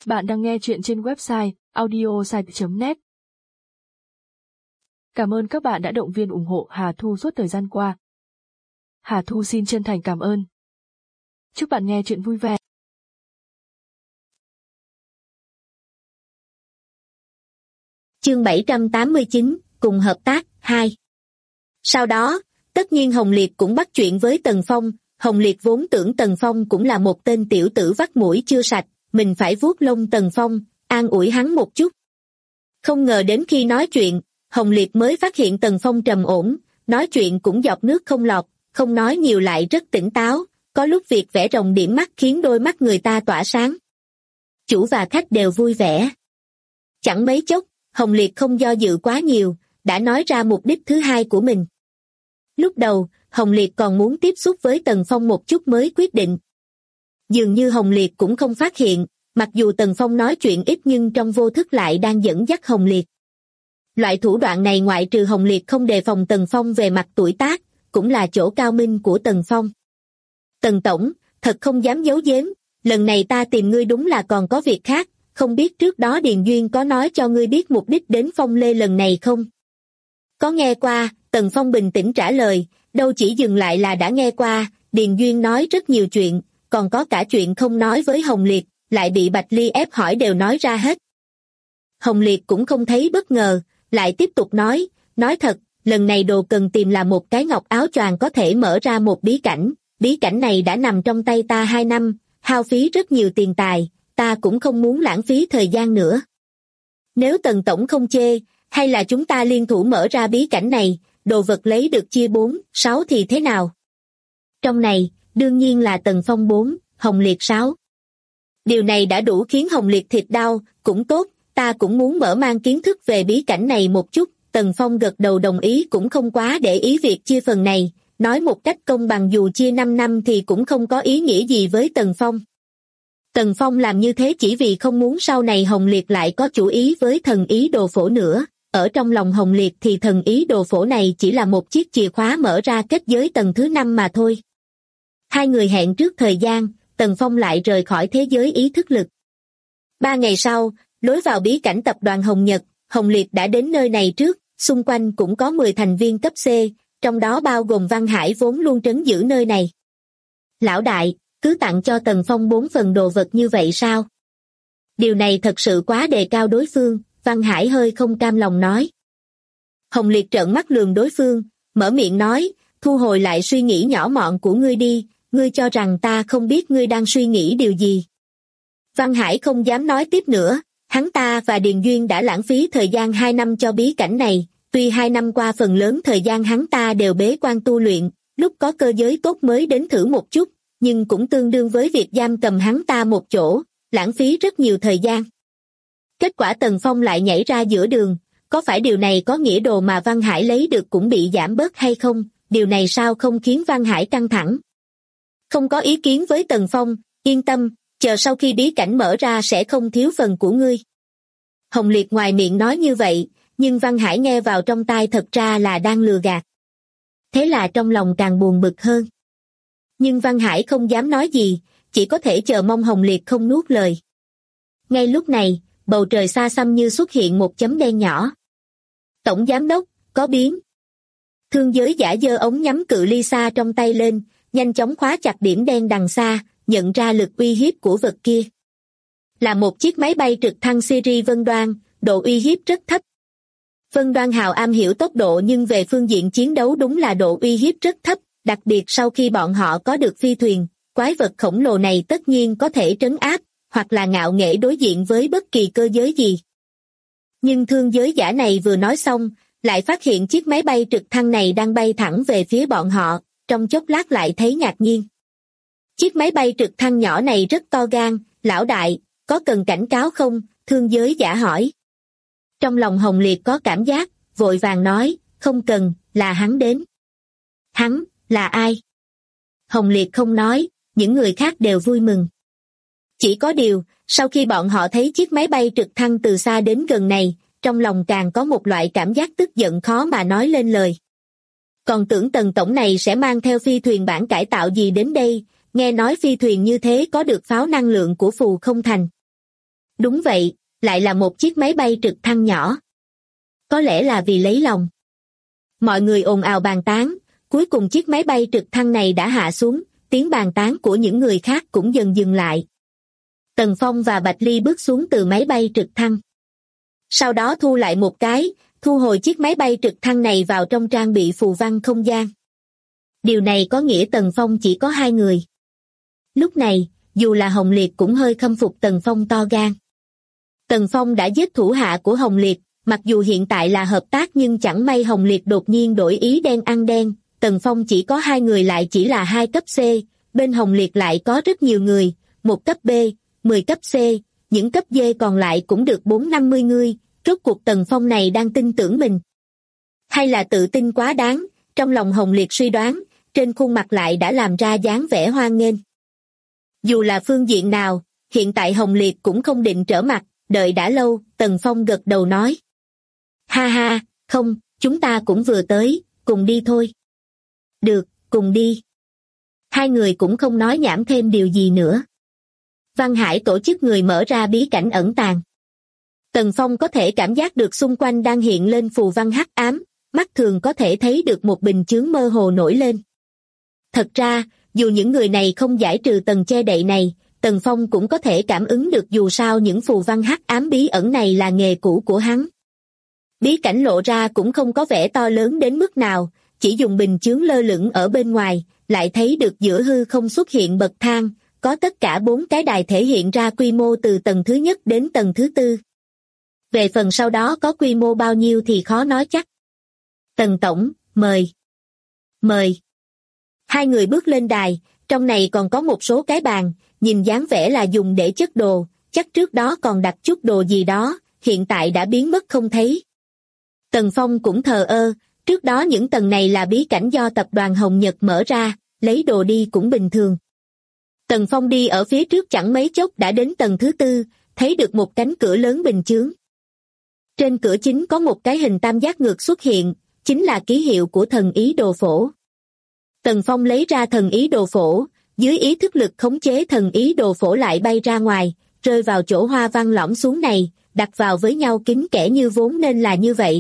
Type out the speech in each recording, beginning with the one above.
Bạn đang nghe chuyện trên website audiosite.net. Cảm ơn các bạn đã động viên ủng hộ Hà Thu suốt thời gian qua. Hà Thu xin chân thành cảm ơn. Chúc bạn nghe chuyện vui vẻ. Chương 789, cùng hợp tác, 2. Sau đó, tất nhiên Hồng Liệt cũng bắt chuyện với Tần Phong. Hồng Liệt vốn tưởng Tần Phong cũng là một tên tiểu tử vắt mũi chưa sạch, mình phải vuốt lông Tần Phong, an ủi hắn một chút. Không ngờ đến khi nói chuyện, Hồng Liệt mới phát hiện Tần Phong trầm ổn, nói chuyện cũng giọt nước không lọt, không nói nhiều lại rất tỉnh táo, có lúc việc vẽ rồng điểm mắt khiến đôi mắt người ta tỏa sáng. Chủ và khách đều vui vẻ. Chẳng mấy chốc, Hồng Liệt không do dự quá nhiều, đã nói ra mục đích thứ hai của mình. Lúc đầu, Hồng Liệt còn muốn tiếp xúc với Tần Phong một chút mới quyết định. Dường như Hồng Liệt cũng không phát hiện, mặc dù Tần Phong nói chuyện ít nhưng trong vô thức lại đang dẫn dắt Hồng Liệt. Loại thủ đoạn này ngoại trừ Hồng Liệt không đề phòng Tần Phong về mặt tuổi tác, cũng là chỗ cao minh của Tần Phong. Tần Tổng, thật không dám giấu giếm, lần này ta tìm ngươi đúng là còn có việc khác, không biết trước đó Điền Duyên có nói cho ngươi biết mục đích đến Phong Lê lần này không? Có nghe qua, Tần Phong bình tĩnh trả lời, đâu chỉ dừng lại là đã nghe qua, Điền Duyên nói rất nhiều chuyện, còn có cả chuyện không nói với Hồng Liệt, lại bị Bạch Ly ép hỏi đều nói ra hết. Hồng Liệt cũng không thấy bất ngờ, lại tiếp tục nói thật, lần này đồ cần tìm là một cái ngọc áo choàng có thể mở ra một bí cảnh này đã nằm trong tay ta 2 năm, hao phí rất nhiều tiền tài, ta cũng không muốn lãng phí thời gian nữa. Nếu Tần Tổng không chê, hay là chúng ta liên thủ mở ra bí cảnh này, đồ vật lấy được chia 4-6 thì thế nào? Trong này, đương nhiên là Tần Phong 4, Hồng Liệt 6. Điều này đã đủ khiến Hồng Liệt thịt đau, cũng tốt, ta cũng muốn mở mang kiến thức về bí cảnh này một chút. Tần Phong gật đầu đồng ý, cũng không quá để ý việc chia phần này, nói một cách công bằng dù chia 5 năm thì cũng không có ý nghĩa gì với Tần Phong. Tần Phong làm như thế chỉ vì không muốn sau này Hồng Liệt lại có chủ ý với thần ý đồ phổ nữa. Ở trong lòng Hồng Liệt thì thần ý đồ phổ này chỉ là một chiếc chìa khóa mở ra kết giới tầng thứ 5 mà thôi. Hai người hẹn trước thời gian, Tần Phong lại rời khỏi thế giới ý thức lực. 3 ngày sau, lối vào bí cảnh tập đoàn Hồng Nhật, Hồng Liệt đã đến nơi này trước, xung quanh cũng có 10 thành viên cấp C, trong đó bao gồm Văn Hải vốn luôn trấn giữ nơi này. Lão đại, cứ tặng cho Tần Phong 4 phần đồ vật như vậy sao? Điều này thật sự quá đề cao đối phương, Văn Hải hơi không cam lòng nói. Hồng Liệt trợn mắt lườm đối phương, mở miệng nói, thu hồi lại suy nghĩ nhỏ mọn của ngươi đi, ngươi cho rằng ta không biết ngươi đang suy nghĩ điều gì. Văn Hải không dám nói tiếp nữa, hắn ta và Điền Duyên đã lãng phí thời gian 2 năm cho bí cảnh này, tuy 2 năm qua phần lớn thời gian hắn ta đều bế quan tu luyện, lúc có cơ giới tốt mới đến thử một chút, nhưng cũng tương đương với việc giam cầm hắn ta một chỗ, lãng phí rất nhiều thời gian. Kết quả Tần Phong lại nhảy ra giữa đường, có phải điều này có nghĩa đồ mà Văn Hải lấy được cũng bị giảm bớt hay không, điều này sao không khiến Văn Hải căng thẳng. Không có ý kiến với Tần Phong, yên tâm, chờ sau khi bí cảnh mở ra sẽ không thiếu phần của ngươi. Hồng Liệt ngoài miệng nói như vậy, nhưng Văn Hải nghe vào trong tai thật ra là đang lừa gạt. Thế là trong lòng càng buồn bực hơn. Nhưng Văn Hải không dám nói gì, chỉ có thể chờ mong Hồng Liệt không nuốt lời. Ngay lúc này, bầu trời xa xăm như xuất hiện một chấm đen nhỏ. Tổng giám đốc, có biến. Thương giới giả giơ ống nhắm cự ly xa trong tay lên, nhanh chóng khóa chặt điểm đen đằng xa, nhận ra lực uy hiếp của vật kia. Là một chiếc máy bay trực thăng series Vân Đoan, độ uy hiếp rất thấp. Vân Đoan Hào am hiểu tốc độ nhưng về phương diện chiến đấu đúng là độ uy hiếp rất thấp, đặc biệt sau khi bọn họ có được phi thuyền, quái vật khổng lồ này tất nhiên có thể trấn áp, hoặc là ngạo nghễ đối diện với bất kỳ cơ giới gì. Nhưng thương giới giả này vừa nói xong, lại phát hiện chiếc máy bay trực thăng này đang bay thẳng về phía bọn họ, trong chốc lát lại thấy ngạc nhiên. Chiếc máy bay trực thăng nhỏ này rất to gan, lão đại, có cần cảnh cáo không? Thương giới giả hỏi. Trong lòng Hồng Liệt có cảm giác, vội vàng nói, không cần, là hắn đến. Hắn, là ai? Hồng Liệt không nói, những người khác đều vui mừng. Chỉ có điều, sau khi bọn họ thấy chiếc máy bay trực thăng từ xa đến gần này, trong lòng càng có một loại cảm giác tức giận khó mà nói lên lời. Còn tưởng Tần Tổng này sẽ mang theo phi thuyền bản cải tạo gì đến đây, nghe nói phi thuyền như thế có được pháo năng lượng của Phù Không Thành. Đúng vậy, lại là một chiếc máy bay trực thăng nhỏ. Có lẽ là vì lấy lòng. Mọi người ồn ào bàn tán, cuối cùng chiếc máy bay trực thăng này đã hạ xuống, tiếng bàn tán của những người khác cũng dần dừng lại. Tần Phong và Bạch Ly bước xuống từ máy bay trực thăng. Sau đó thu lại một cái, thu hồi chiếc máy bay trực thăng này vào trong trang bị phù văn không gian. Điều này có nghĩa Tần Phong chỉ có 2 người. Lúc này, dù là Hồng Liệt cũng hơi khâm phục Tần Phong to gan. Tần Phong đã giết thủ hạ của Hồng Liệt, mặc dù hiện tại là hợp tác nhưng chẳng may Hồng Liệt đột nhiên đổi ý đen ăn đen, Tần Phong chỉ có 2 người lại chỉ là 2 cấp C, bên Hồng Liệt lại có rất nhiều người, 1 cấp B, 10 cấp C, những cấp D còn lại cũng được 450 người, rốt cuộc Tần Phong này đang tin tưởng mình. Hay là tự tin quá đáng, trong lòng Hồng Liệt suy đoán, trên khuôn mặt lại đã làm ra dáng vẻ hoan nghênh. Dù là phương diện nào, hiện tại Hồng Liệt cũng không định trở mặt, đợi đã lâu, Tần Phong gật đầu nói. Ha ha, không, chúng ta cũng vừa tới, cùng đi thôi. Được, cùng đi. 2 người cũng không nói nhảm thêm điều gì nữa. Văn Hải tổ chức người mở ra bí cảnh ẩn tàng. Tần Phong có thể cảm giác được xung quanh đang hiện lên phù văn hắc ám, mắt thường có thể thấy được một bình chướng mơ hồ nổi lên. Thật ra, dù những người này không giải trừ tầng che đậy này, Tần Phong cũng có thể cảm ứng được dù sao những phù văn hắc ám bí ẩn này là nghề cũ của hắn. Bí cảnh lộ ra cũng không có vẻ to lớn đến mức nào, chỉ dùng bình chướng lơ lửng ở bên ngoài, lại thấy được giữa hư không xuất hiện bậc thang, có tất cả 4 cái đài thể hiện ra quy mô từ tầng thứ nhất đến tầng thứ 4. Về phần sau đó có quy mô bao nhiêu thì khó nói chắc. Tần tổng, mời. Mời. 2 người bước lên đài, trong này còn có một số cái bàn, nhìn dáng vẻ là dùng để chất đồ, chắc trước đó còn đặt chút đồ gì đó, hiện tại đã biến mất không thấy. Tần Phong cũng thờ ơ, trước đó những tầng này là bí cảnh do tập đoàn Hồng Nhật mở ra, lấy đồ đi cũng bình thường. Tần Phong đi ở phía trước chẳng mấy chốc đã đến tầng thứ 4, thấy được một cánh cửa lớn bình chướng. Trên cửa chính có một cái hình tam giác ngược xuất hiện, chính là ký hiệu của thần ý đồ phổ. Tần Phong lấy ra thần ý đồ phổ, dưới ý thức lực khống chế thần ý đồ phổ lại bay ra ngoài, rơi vào chỗ hoa văn lõm xuống này, đặt vào với nhau kín kẽ như vốn nên là như vậy.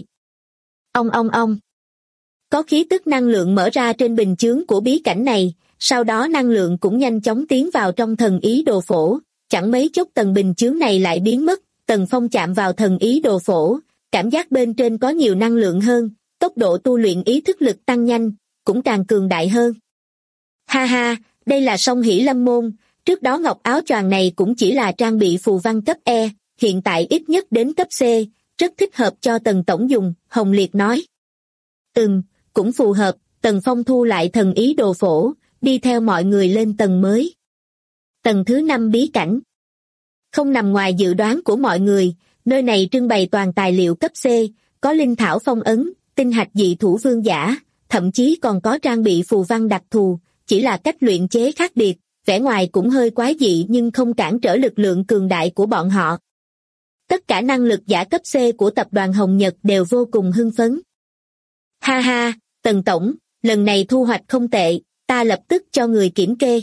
Ong. Có khí tức năng lượng mở ra trên bình chướng của bí cảnh này, sau đó năng lượng cũng nhanh chóng tiến vào trong thần ý đồ phổ, chẳng mấy chốc tầng bình chướng này lại biến mất, Tần Phong chạm vào thần ý đồ phổ, cảm giác bên trên có nhiều năng lượng hơn, tốc độ tu luyện ý thức lực tăng nhanh, cũng càng cường đại hơn. Ha ha, đây là song hỷ lâm môn, trước đó ngọc áo choàng này cũng chỉ là trang bị phù văn cấp E, hiện tại ít nhất đến cấp C, rất thích hợp cho Tần tổng dùng, Hồng Liệt nói. Cũng phù hợp, Tần Phong thu lại thần ý đồ phổ, đi theo mọi người lên tầng mới. Tầng thứ 5 bí cảnh. Không nằm ngoài dự đoán của mọi người, nơi này trưng bày toàn tài liệu cấp C, có linh thảo phong ấn, tinh hạch dị thủ vương giả, thậm chí còn có trang bị phù văn đặc thù, chỉ là cách luyện chế khác biệt, vẻ ngoài cũng hơi quái dị nhưng không cản trở lực lượng cường đại của bọn họ. Tất cả năng lực giả cấp C của tập đoàn Hồng Nhật đều vô cùng hưng phấn. Ha ha, Tần tổng, lần này thu hoạch không tệ, ta lập tức cho người kiểm kê.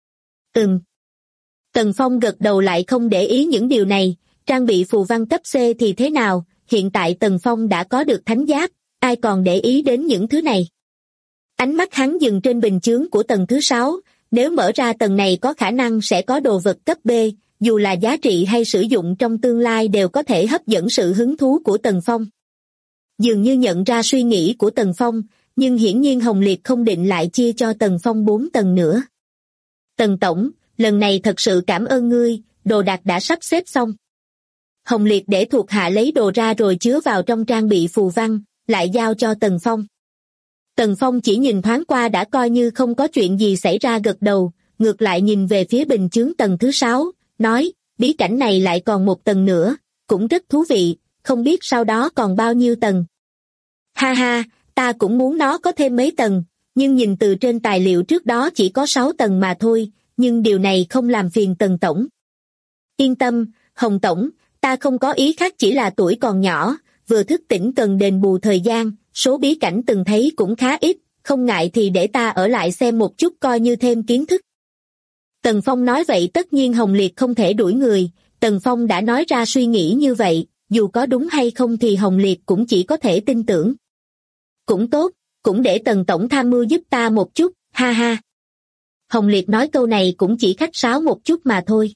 Tần Phong gật đầu lại không để ý những điều này, trang bị phù văn cấp C thì thế nào, hiện tại Tần Phong đã có được thánh giáp, ai còn để ý đến những thứ này. Ánh mắt hắn dừng trên bình chướng của tầng thứ 6, nếu mở ra tầng này có khả năng sẽ có đồ vật cấp B, dù là giá trị hay sử dụng trong tương lai đều có thể hấp dẫn sự hứng thú của Tần Phong. Dường như nhận ra suy nghĩ của Tần Phong, nhưng hiển nhiên Hồng Liệt không định lại chia cho Tần Phong 4 tầng nữa. Tần tổng, lần này thật sự cảm ơn ngươi, đồ đạc đã sắp xếp xong. Hồng Liệt để thuộc hạ lấy đồ ra rồi chứa vào trong trang bị phù văn, lại giao cho Tần Phong. Tần Phong chỉ nhìn thoáng qua đã coi như không có chuyện gì xảy ra gật đầu, ngược lại nhìn về phía bình chướng tầng thứ 6, nói, bí cảnh này lại còn một tầng nữa, cũng rất thú vị, không biết sau đó còn bao nhiêu tầng. Ha ha, ta cũng muốn nó có thêm mấy tầng, nhưng nhìn từ trên tài liệu trước đó chỉ có 6 tầng mà thôi, nhưng điều này không làm phiền Tần tổng. Yên tâm, Hồng tổng, ta không có ý khác, chỉ là tuổi còn nhỏ, vừa thức tỉnh cần đền bù thời gian, số bí cảnh từng thấy cũng khá ít, không ngại thì để ta ở lại xem một chút coi như thêm kiến thức. Tần Phong nói vậy tất nhiên Hồng Liệt không thể đuổi người, Tần Phong đã nói ra suy nghĩ như vậy, dù có đúng hay không thì Hồng Liệt cũng chỉ có thể tin tưởng. Cũng tốt, cũng để Tần Tổng tham mưu giúp ta một chút, ha ha. Hồng Liệt nói câu này cũng chỉ khách sáo một chút mà thôi.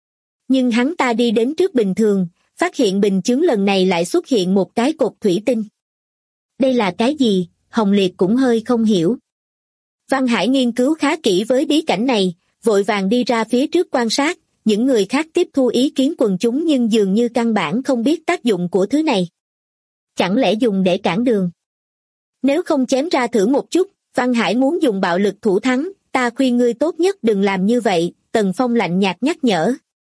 Nhưng hắn ta đi đến trước bình thường, phát hiện bình chướng lần này lại xuất hiện một cái cột thủy tinh. Đây là cái gì? Hồng Liệt cũng hơi không hiểu. Văn Hải nghiên cứu khá kỹ với bí cảnh này, vội vàng đi ra phía trước quan sát, những người khác tiếp thu ý kiến quần chúng nhưng dường như căn bản không biết tác dụng của thứ này. Chẳng lẽ dùng để cản đường? Nếu không chém ra thử một chút, Văn Hải muốn dùng bạo lực thủ thắng, ta khuyên ngươi tốt nhất đừng làm như vậy, Tần Phong lạnh nhạt nhắc nhở.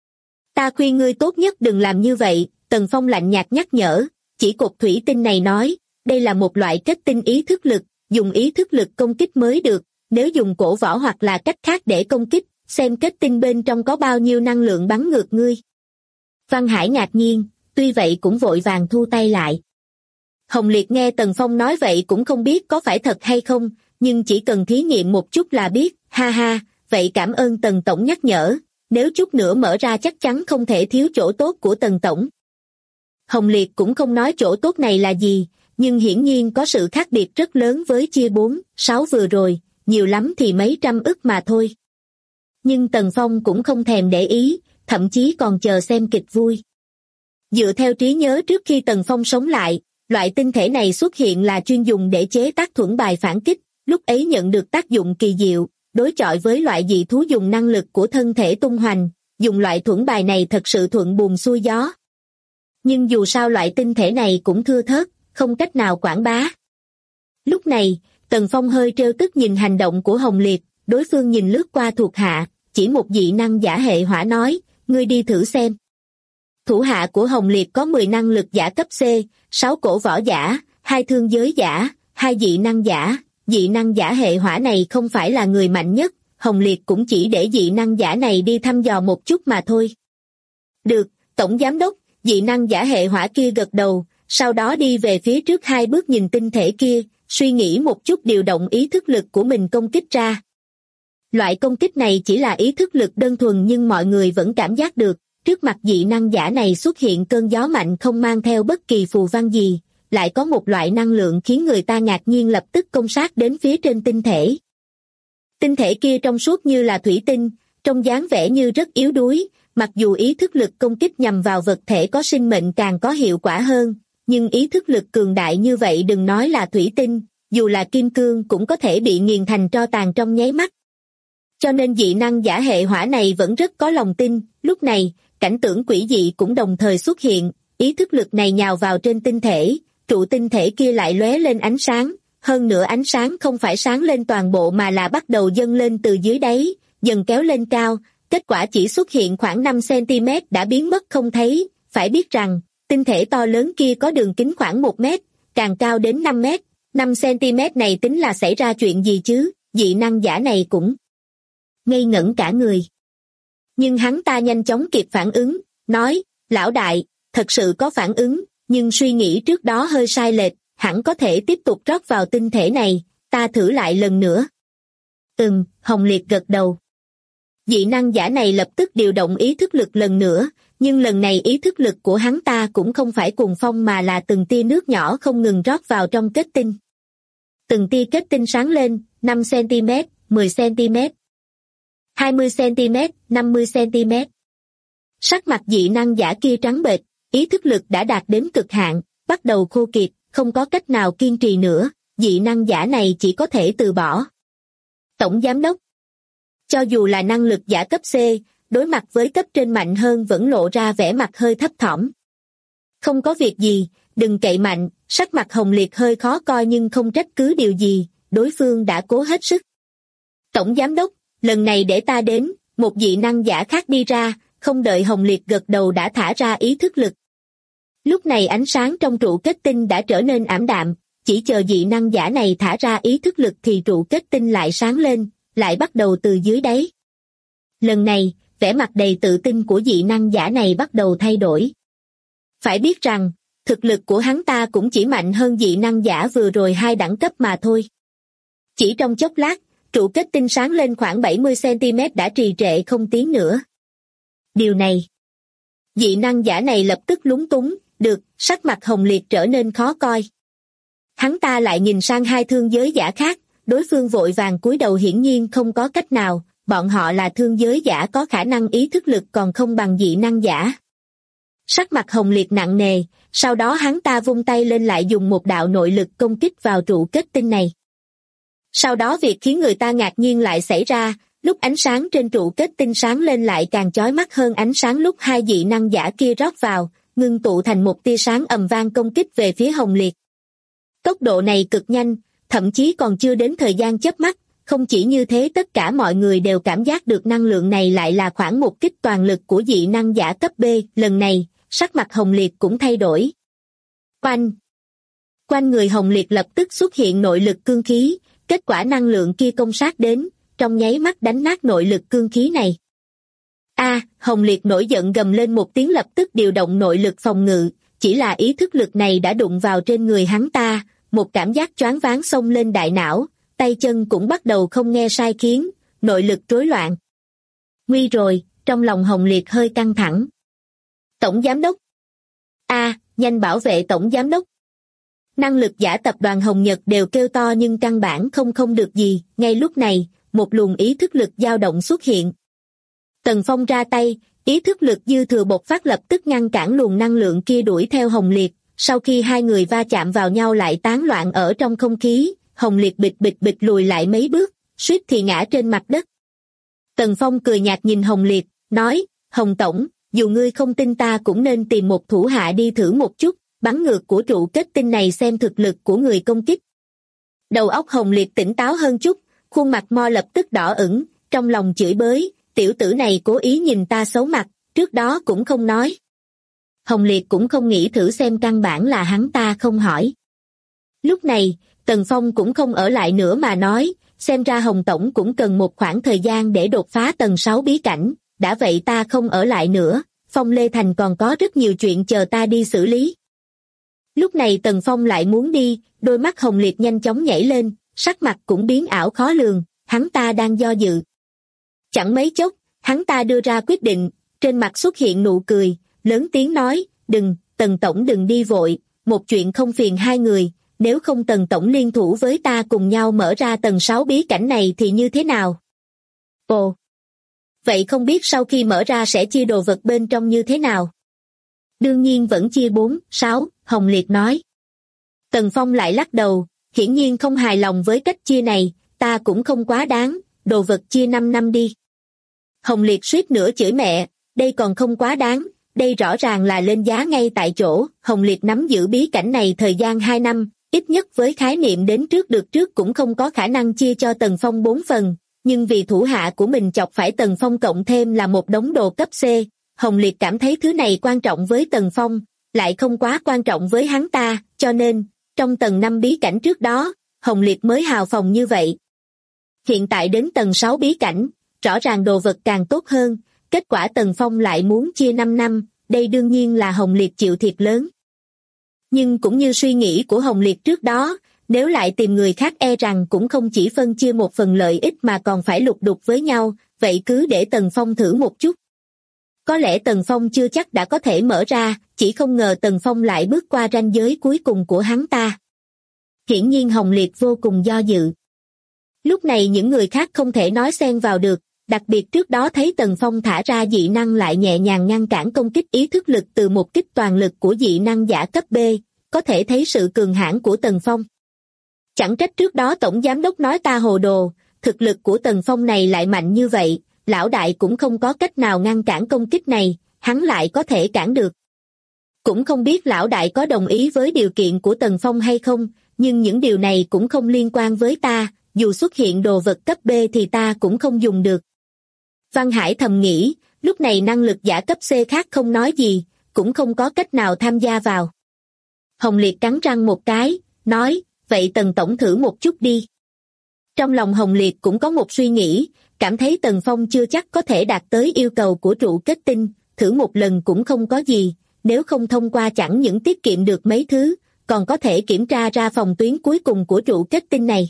Ta khuyên ngươi tốt nhất đừng làm như vậy, Tần Phong lạnh nhạt nhắc nhở, chỉ cột thủy tinh này nói, đây là một loại kết tinh ý thức lực, dùng ý thức lực công kích mới được, nếu dùng cổ võ hoặc là cách khác để công kích, xem kết tinh bên trong có bao nhiêu năng lượng bắn ngược ngươi. Văn Hải ngạc nhiên, tuy vậy cũng vội vàng thu tay lại. Hồng Liệt nghe Tần Phong nói vậy cũng không biết có phải thật hay không, nhưng chỉ cần thí nghiệm một chút là biết, ha ha, vậy cảm ơn Tần Tổng nhắc nhở, nếu chút nữa mở ra chắc chắn không thể thiếu chỗ tốt của Tần Tổng. Hồng Liệt cũng không nói chỗ tốt này là gì, nhưng hiển nhiên có sự khác biệt rất lớn với chia 4, 6 vừa rồi, nhiều lắm thì mấy trăm ức mà thôi. Nhưng Tần Phong cũng không thèm để ý, thậm chí còn chờ xem kịch vui. Dựa theo trí nhớ trước khi Tần Phong sống lại, loại tinh thể này xuất hiện là chuyên dùng để chế tác thuẫn bài phản kích, lúc ấy nhận được tác dụng kỳ diệu, đối chọi với loại dị thú dùng năng lực của thân thể tung hoành, dùng loại thuẫn bài này thật sự thuận buồm xuôi gió. Nhưng dù sao loại tinh thể này cũng thưa thớt, không cách nào quảng bá. Lúc này, Tần Phong hơi trêu tức nhìn hành động của Hồng Liệt, đối phương nhìn lướt qua thuộc hạ, chỉ một dị năng giả hệ hỏa nói, ngươi đi thử xem. Thủ hạ của Hồng Liệt có 10 năng lực giả cấp C, 6 cổ võ giả, 2 thương giới giả, 2 dị năng giả hệ hỏa này không phải là người mạnh nhất, Hồng Liệt cũng chỉ để dị năng giả này đi thăm dò một chút mà thôi. Được, Tổng Giám đốc, dị năng giả hệ hỏa kia gật đầu, sau đó đi về phía trước 2 bước nhìn tinh thể kia, suy nghĩ một chút điều động ý thức lực của mình công kích ra. Loại công kích này chỉ là ý thức lực đơn thuần nhưng mọi người vẫn cảm giác được, trước mặt dị năng giả này xuất hiện cơn gió mạnh không mang theo bất kỳ phù văn gì, lại có một loại năng lượng khiến người ta ngạc nhiên lập tức công sát đến phía trên tinh thể. Tinh thể kia trong suốt như là thủy tinh, trông dáng vẻ như rất yếu đuối, mặc dù ý thức lực công kích nhằm vào vật thể có sinh mệnh càng có hiệu quả hơn, nhưng ý thức lực cường đại như vậy đừng nói là thủy tinh, dù là kim cương cũng có thể bị nghiền thành tro tàn trong nháy mắt. Cho nên dị năng giả hệ hỏa này vẫn rất có lòng tin, lúc này, cảnh tượng quỷ dị cũng đồng thời xuất hiện, ý thức lực này nhào vào trên tinh thể, trụ tinh thể kia lại lóe lên ánh sáng, hơn nữa ánh sáng không phải sáng lên toàn bộ mà là bắt đầu dâng lên từ dưới đáy, dần kéo lên cao, kết quả chỉ xuất hiện khoảng 5 cm đã biến mất không thấy, phải biết rằng, tinh thể to lớn kia có đường kính khoảng 1 mét, càng cao đến 5 mét, 5 cm này tính là xảy ra chuyện gì chứ, dị năng giả này cũng ngây ngẩn cả người. Nhưng hắn ta nhanh chóng kịp phản ứng, nói, lão đại, thật sự có phản ứng, nhưng suy nghĩ trước đó hơi sai lệch, hẳn có thể tiếp tục rót vào tinh thể này, ta thử lại lần nữa. Hồng Liệt gật đầu. Dị năng giả này lập tức điều động ý thức lực lần nữa, nhưng lần này ý thức lực của hắn ta cũng không phải cuồng phong mà là từng tia nước nhỏ không ngừng rót vào trong kết tinh. Từng tia kết tinh sáng lên, 5 cm, 10 cm, 20 cm, 50 cm. Sắc mặt dị năng giả kia trắng bệch, ý thức lực đã đạt đến cực hạn, bắt đầu khô kiệt, không có cách nào kiên trì nữa, dị năng giả này chỉ có thể từ bỏ. Tổng Giám đốc, cho dù là năng lực giả cấp C, đối mặt với cấp trên mạnh hơn vẫn lộ ra vẻ mặt hơi thấp thỏm. Không có việc gì, đừng cậy mạnh, sắc mặt Hồng Liệt hơi khó coi nhưng không trách cứ điều gì, đối phương đã cố hết sức. Tổng Giám đốc, lần này để ta đến, một dị năng giả khác đi ra, không đợi Hồng Liệt gật đầu đã thả ra ý thức lực. Lúc này ánh sáng trong trụ kết tinh đã trở nên ảm đạm, chỉ chờ dị năng giả này thả ra ý thức lực thì trụ kết tinh lại sáng lên, lại bắt đầu từ dưới đáy. Lần này, vẻ mặt đầy tự tin của dị năng giả này bắt đầu thay đổi. Phải biết rằng, thực lực của hắn ta cũng chỉ mạnh hơn dị năng giả vừa rồi 2 đẳng cấp mà thôi. Chỉ trong chốc lát, trụ kết tinh sáng lên khoảng 70 cm đã trì trệ không tiến nữa. Điều này Dị năng giả này lập tức lúng túng, được, sắc mặt Hồng Liệt trở nên khó coi. Hắn ta lại nhìn sang hai thương giới giả khác, đối phương vội vàng cúi đầu hiển nhiên không có cách nào, bọn họ là thương giới giả có khả năng ý thức lực còn không bằng dị năng giả. Sắc mặt Hồng Liệt nặng nề, sau đó hắn ta vung tay lên lại dùng một đạo nội lực công kích vào trụ kết tinh này. Sau đó việc khiến người ta ngạc nhiên lại xảy ra, lúc ánh sáng trên trụ kết tinh sáng lên lại càng chói mắt hơn ánh sáng lúc hai dị năng giả kia rót vào, ngưng tụ thành một tia sáng ầm vang công kích về phía Hồng Liệt. Tốc độ này cực nhanh, thậm chí còn chưa đến thời gian chớp mắt, không chỉ như thế tất cả mọi người đều cảm giác được năng lượng này lại là khoảng một kích toàn lực của dị năng giả cấp B, lần này, sắc mặt Hồng Liệt cũng thay đổi. Quanh người Hồng Liệt lập tức xuất hiện nội lực cương khí, kết quả năng lượng kia công sát đến, trong nháy mắt đánh nát nội lực cương khí này. Hồng Liệt nổi giận gầm lên một tiếng lập tức điều động nội lực phòng ngự, chỉ là ý thức lực này đã đụng vào trên người hắn ta, một cảm giác choáng váng xông lên đại não, tay chân cũng bắt đầu không nghe sai khiến, nội lực rối loạn. Nguy rồi, trong lòng Hồng Liệt hơi căng thẳng. Tổng giám đốc. Nhanh bảo vệ tổng giám đốc. Năng lực giả tập đoàn Hồng Nhật đều kêu to nhưng căn bản không được gì, ngay lúc này, một luồng ý thức lực dao động xuất hiện. Tần Phong ra tay, ý thức lực dư thừa bộc phát lập tức ngăn cản luồng năng lượng kia đuổi theo Hồng Liệt, sau khi hai người va chạm vào nhau lại tán loạn ở trong không khí, Hồng Liệt bịch lùi lại mấy bước, suýt thì ngã trên mặt đất. Tần Phong cười nhạt nhìn Hồng Liệt, nói, Hồng Tổng, dù ngươi không tin ta cũng nên tìm một thủ hạ đi thử một chút, bắn ngược của trụ kết tinh này xem thực lực của người công kích. Đầu óc Hồng Liệt tỉnh táo hơn chút, khuôn mặt mo lập tức đỏ ửng, trong lòng chửi bới, tiểu tử này cố ý nhìn ta xấu mặt, trước đó cũng không nói. Hồng Liệt cũng không nghĩ thử xem căn bản là hắn ta không hỏi. Lúc này, Tần Phong cũng không ở lại nữa mà nói, xem ra Hồng Tổng cũng cần một khoảng thời gian để đột phá tầng 6 bí cảnh, đã vậy ta không ở lại nữa, Phong Lê Thành còn có rất nhiều chuyện chờ ta đi xử lý. Lúc này Tần Phong lại muốn đi, đôi mắt Hồng Liệt nhanh chóng nhảy lên, sắc mặt cũng biến ảo khó lường, hắn ta đang do dự. Chẳng mấy chốc, hắn ta đưa ra quyết định, trên mặt xuất hiện nụ cười, lớn tiếng nói, đừng, Tần Tổng đừng đi vội, một chuyện không phiền hai người, nếu không Tần Tổng liên thủ với ta cùng nhau mở ra tầng 6 bí cảnh này thì như thế nào? Ồ! Vậy không biết sau khi mở ra sẽ chia đồ vật bên trong như thế nào? Đương nhiên vẫn chia 4, 6, Hồng Liệt nói. Tần Phong lại lắc đầu, hiển nhiên không hài lòng với cách chia này, ta cũng không quá đáng, đồ vật chia 5 năm đi. Hồng Liệt suýt nữa chửi mẹ, đây còn không quá đáng, đây rõ ràng là lên giá ngay tại chỗ, Hồng Liệt nắm giữ bí cảnh này thời gian 2 năm, ít nhất với khái niệm đến trước được trước cũng không có khả năng chia cho Tần Phong 4 phần, nhưng vì thủ hạ của mình chọc phải Tần Phong cộng thêm là một đống đồ cấp C, Hồng Liệt cảm thấy thứ này quan trọng với Tần Phong, lại không quá quan trọng với hắn ta, cho nên, trong tầng 5 bí cảnh trước đó, Hồng Liệt mới hào phóng như vậy. Hiện tại đến tầng 6 bí cảnh, rõ ràng đồ vật càng tốt hơn, kết quả Tần Phong lại muốn chia 5 năm, đây đương nhiên là Hồng Liệt chịu thiệt lớn. Nhưng cũng như suy nghĩ của Hồng Liệt trước đó, nếu lại tìm người khác e rằng cũng không chỉ phân chia một phần lợi ích mà còn phải lục đục với nhau, vậy cứ để Tần Phong thử một chút. Có lẽ Tần Phong chưa chắc đã có thể mở ra, chỉ không ngờ Tần Phong lại bước qua ranh giới cuối cùng của hắn ta. Hiển nhiên Hồng Liệt vô cùng do dự. Lúc này những người khác không thể nói xen vào được, đặc biệt trước đó thấy Tần Phong thả ra dị năng lại nhẹ nhàng ngăn cản công kích ý thức lực từ một kích toàn lực của dị năng giả cấp B, có thể thấy sự cường hãn của Tần Phong. Chẳng trách trước đó Tổng Giám đốc nói ta hồ đồ, thực lực của Tần Phong này lại mạnh như vậy, lão đại cũng không có cách nào ngăn cản công kích này, hắn lại có thể cản được. Cũng không biết lão đại có đồng ý với điều kiện của Tần Phong hay không, nhưng những điều này cũng không liên quan với ta, dù xuất hiện đồ vật cấp B thì ta cũng không dùng được. Văn Hải thầm nghĩ, lúc này năng lực giả cấp C khác không nói gì, cũng không có cách nào tham gia vào. Hồng Liệt cắn răng một cái, nói, vậy Tần Tổng thử một chút đi. Trong lòng Hồng Liệt cũng có một suy nghĩ, cảm thấy Tần Phong chưa chắc có thể đạt tới yêu cầu của trụ kết tinh, thử một lần cũng không có gì, nếu không thông qua chẳng những tiết kiệm được mấy thứ, còn có thể kiểm tra ra phòng tuyến cuối cùng của trụ kết tinh này.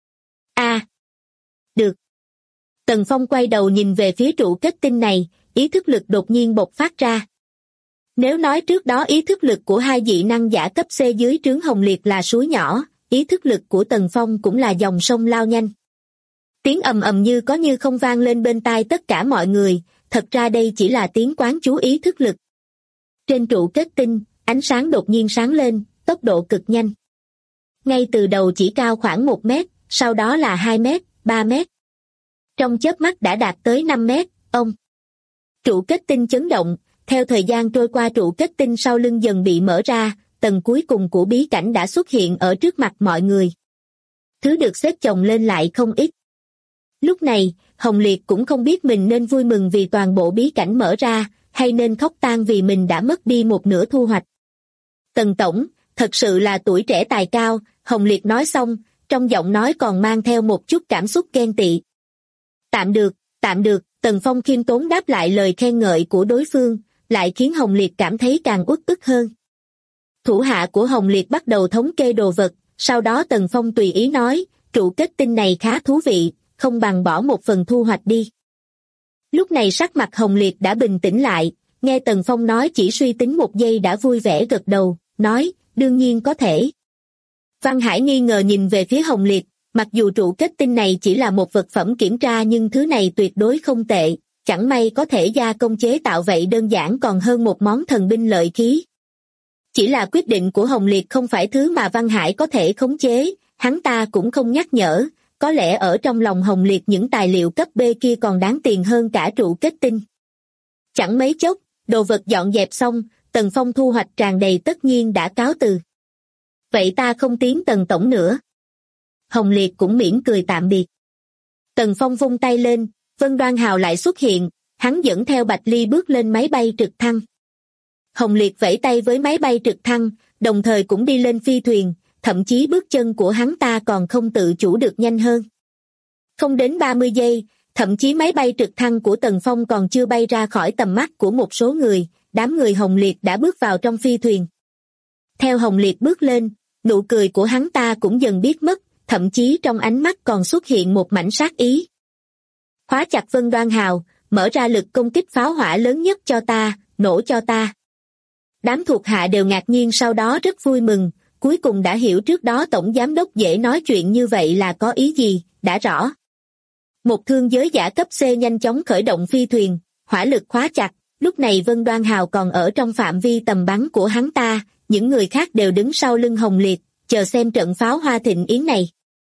Được. Tần Phong quay đầu nhìn về phía trụ kết tinh này, ý thức lực đột nhiên bộc phát ra. Nếu nói trước đó ý thức lực của hai dị năng giả cấp C dưới trướng Hồng Liệt là suối nhỏ, ý thức lực của Tần Phong cũng là dòng sông lao nhanh. Tiếng ầm ầm như có như không vang lên bên tai tất cả mọi người, thật ra đây chỉ là tiếng quán chú ý thức lực. Trên trụ kết tinh, ánh sáng đột nhiên sáng lên, tốc độ cực nhanh. Ngay từ đầu chỉ cao khoảng 1 mét, sau đó là 2 mét, 3 mét. Trong chớp mắt đã đạt tới 5 mét, ông. Trụ kết tinh chấn động, theo thời gian trôi qua trụ kết tinh sau lưng dần bị mở ra, tầng cuối cùng của bí cảnh đã xuất hiện ở trước mặt mọi người. Thứ được xếp chồng lên lại không ít. Lúc này, Hồng Liệt cũng không biết mình nên vui mừng vì toàn bộ bí cảnh mở ra, hay nên khóc tang vì mình đã mất đi một nửa thu hoạch. Tần tổng, thật sự là tuổi trẻ tài cao, Hồng Liệt nói xong, trong giọng nói còn mang theo một chút cảm xúc ghen tị. Tạm được, Tần Phong khiêm tốn đáp lại lời khen ngợi của đối phương, lại khiến Hồng Liệt cảm thấy càng uất ức hơn. Thủ hạ của Hồng Liệt bắt đầu thống kê đồ vật, sau đó Tần Phong tùy ý nói, trụ kết tinh này khá thú vị, không bằng bỏ một phần thu hoạch đi. Lúc này sắc mặt Hồng Liệt đã bình tĩnh lại, nghe Tần Phong nói chỉ suy tính một giây đã vui vẻ gật đầu, nói, đương nhiên có thể. Văn Hải nghi ngờ nhìn về phía Hồng Liệt, mặc dù trụ kết tinh này chỉ là một vật phẩm kiểm tra nhưng thứ này tuyệt đối không tệ, chẳng may có thể gia công chế tạo vậy đơn giản còn hơn một món thần binh lợi khí. Chỉ là quyết định của Hồng Liệt không phải thứ mà Văn Hải có thể khống chế, hắn ta cũng không nhắc nhở, có lẽ ở trong lòng Hồng Liệt những tài liệu cấp B kia còn đáng tiền hơn cả trụ kết tinh. Chẳng mấy chốc, đồ vật dọn dẹp xong, Tần Phong thu hoạch tràn đầy tất nhiên đã cáo từ. Vậy ta không tiến Tần tổng nữa. Hồng Liệt cũng mỉm cười tạm biệt. Tần Phong vung tay lên, Vân Đoan Hào lại xuất hiện, hắn dẫn theo Bạch Ly bước lên máy bay trực thăng. Hồng Liệt vẫy tay với máy bay trực thăng, đồng thời cũng đi lên phi thuyền, thậm chí bước chân của hắn ta còn không tự chủ được nhanh hơn. Không đến 30 giây, thậm chí máy bay trực thăng của Tần Phong còn chưa bay ra khỏi tầm mắt của một số người, đám người Hồng Liệt đã bước vào trong phi thuyền. Theo Hồng Liệt bước lên, nụ cười của hắn ta cũng dần biến mất, thậm chí trong ánh mắt còn xuất hiện một mảnh sát ý. Khóa chặt Vân Đoan Hào, mở ra lực công kích pháo hỏa lớn nhất cho ta, nổ cho ta. Đám thuộc hạ đều ngạc nhiên sau đó rất vui mừng, cuối cùng đã hiểu trước đó tổng giám đốc dễ nói chuyện như vậy là có ý gì, đã rõ. Một thương giới giả cấp C nhanh chóng khởi động phi thuyền, hỏa lực khóa chặt, lúc này Vân Đoan Hào còn ở trong phạm vi tầm bắn của hắn ta, những người khác đều đứng sau lưng Hồng Liệt, chờ xem trận pháo hoa thịnh yến này.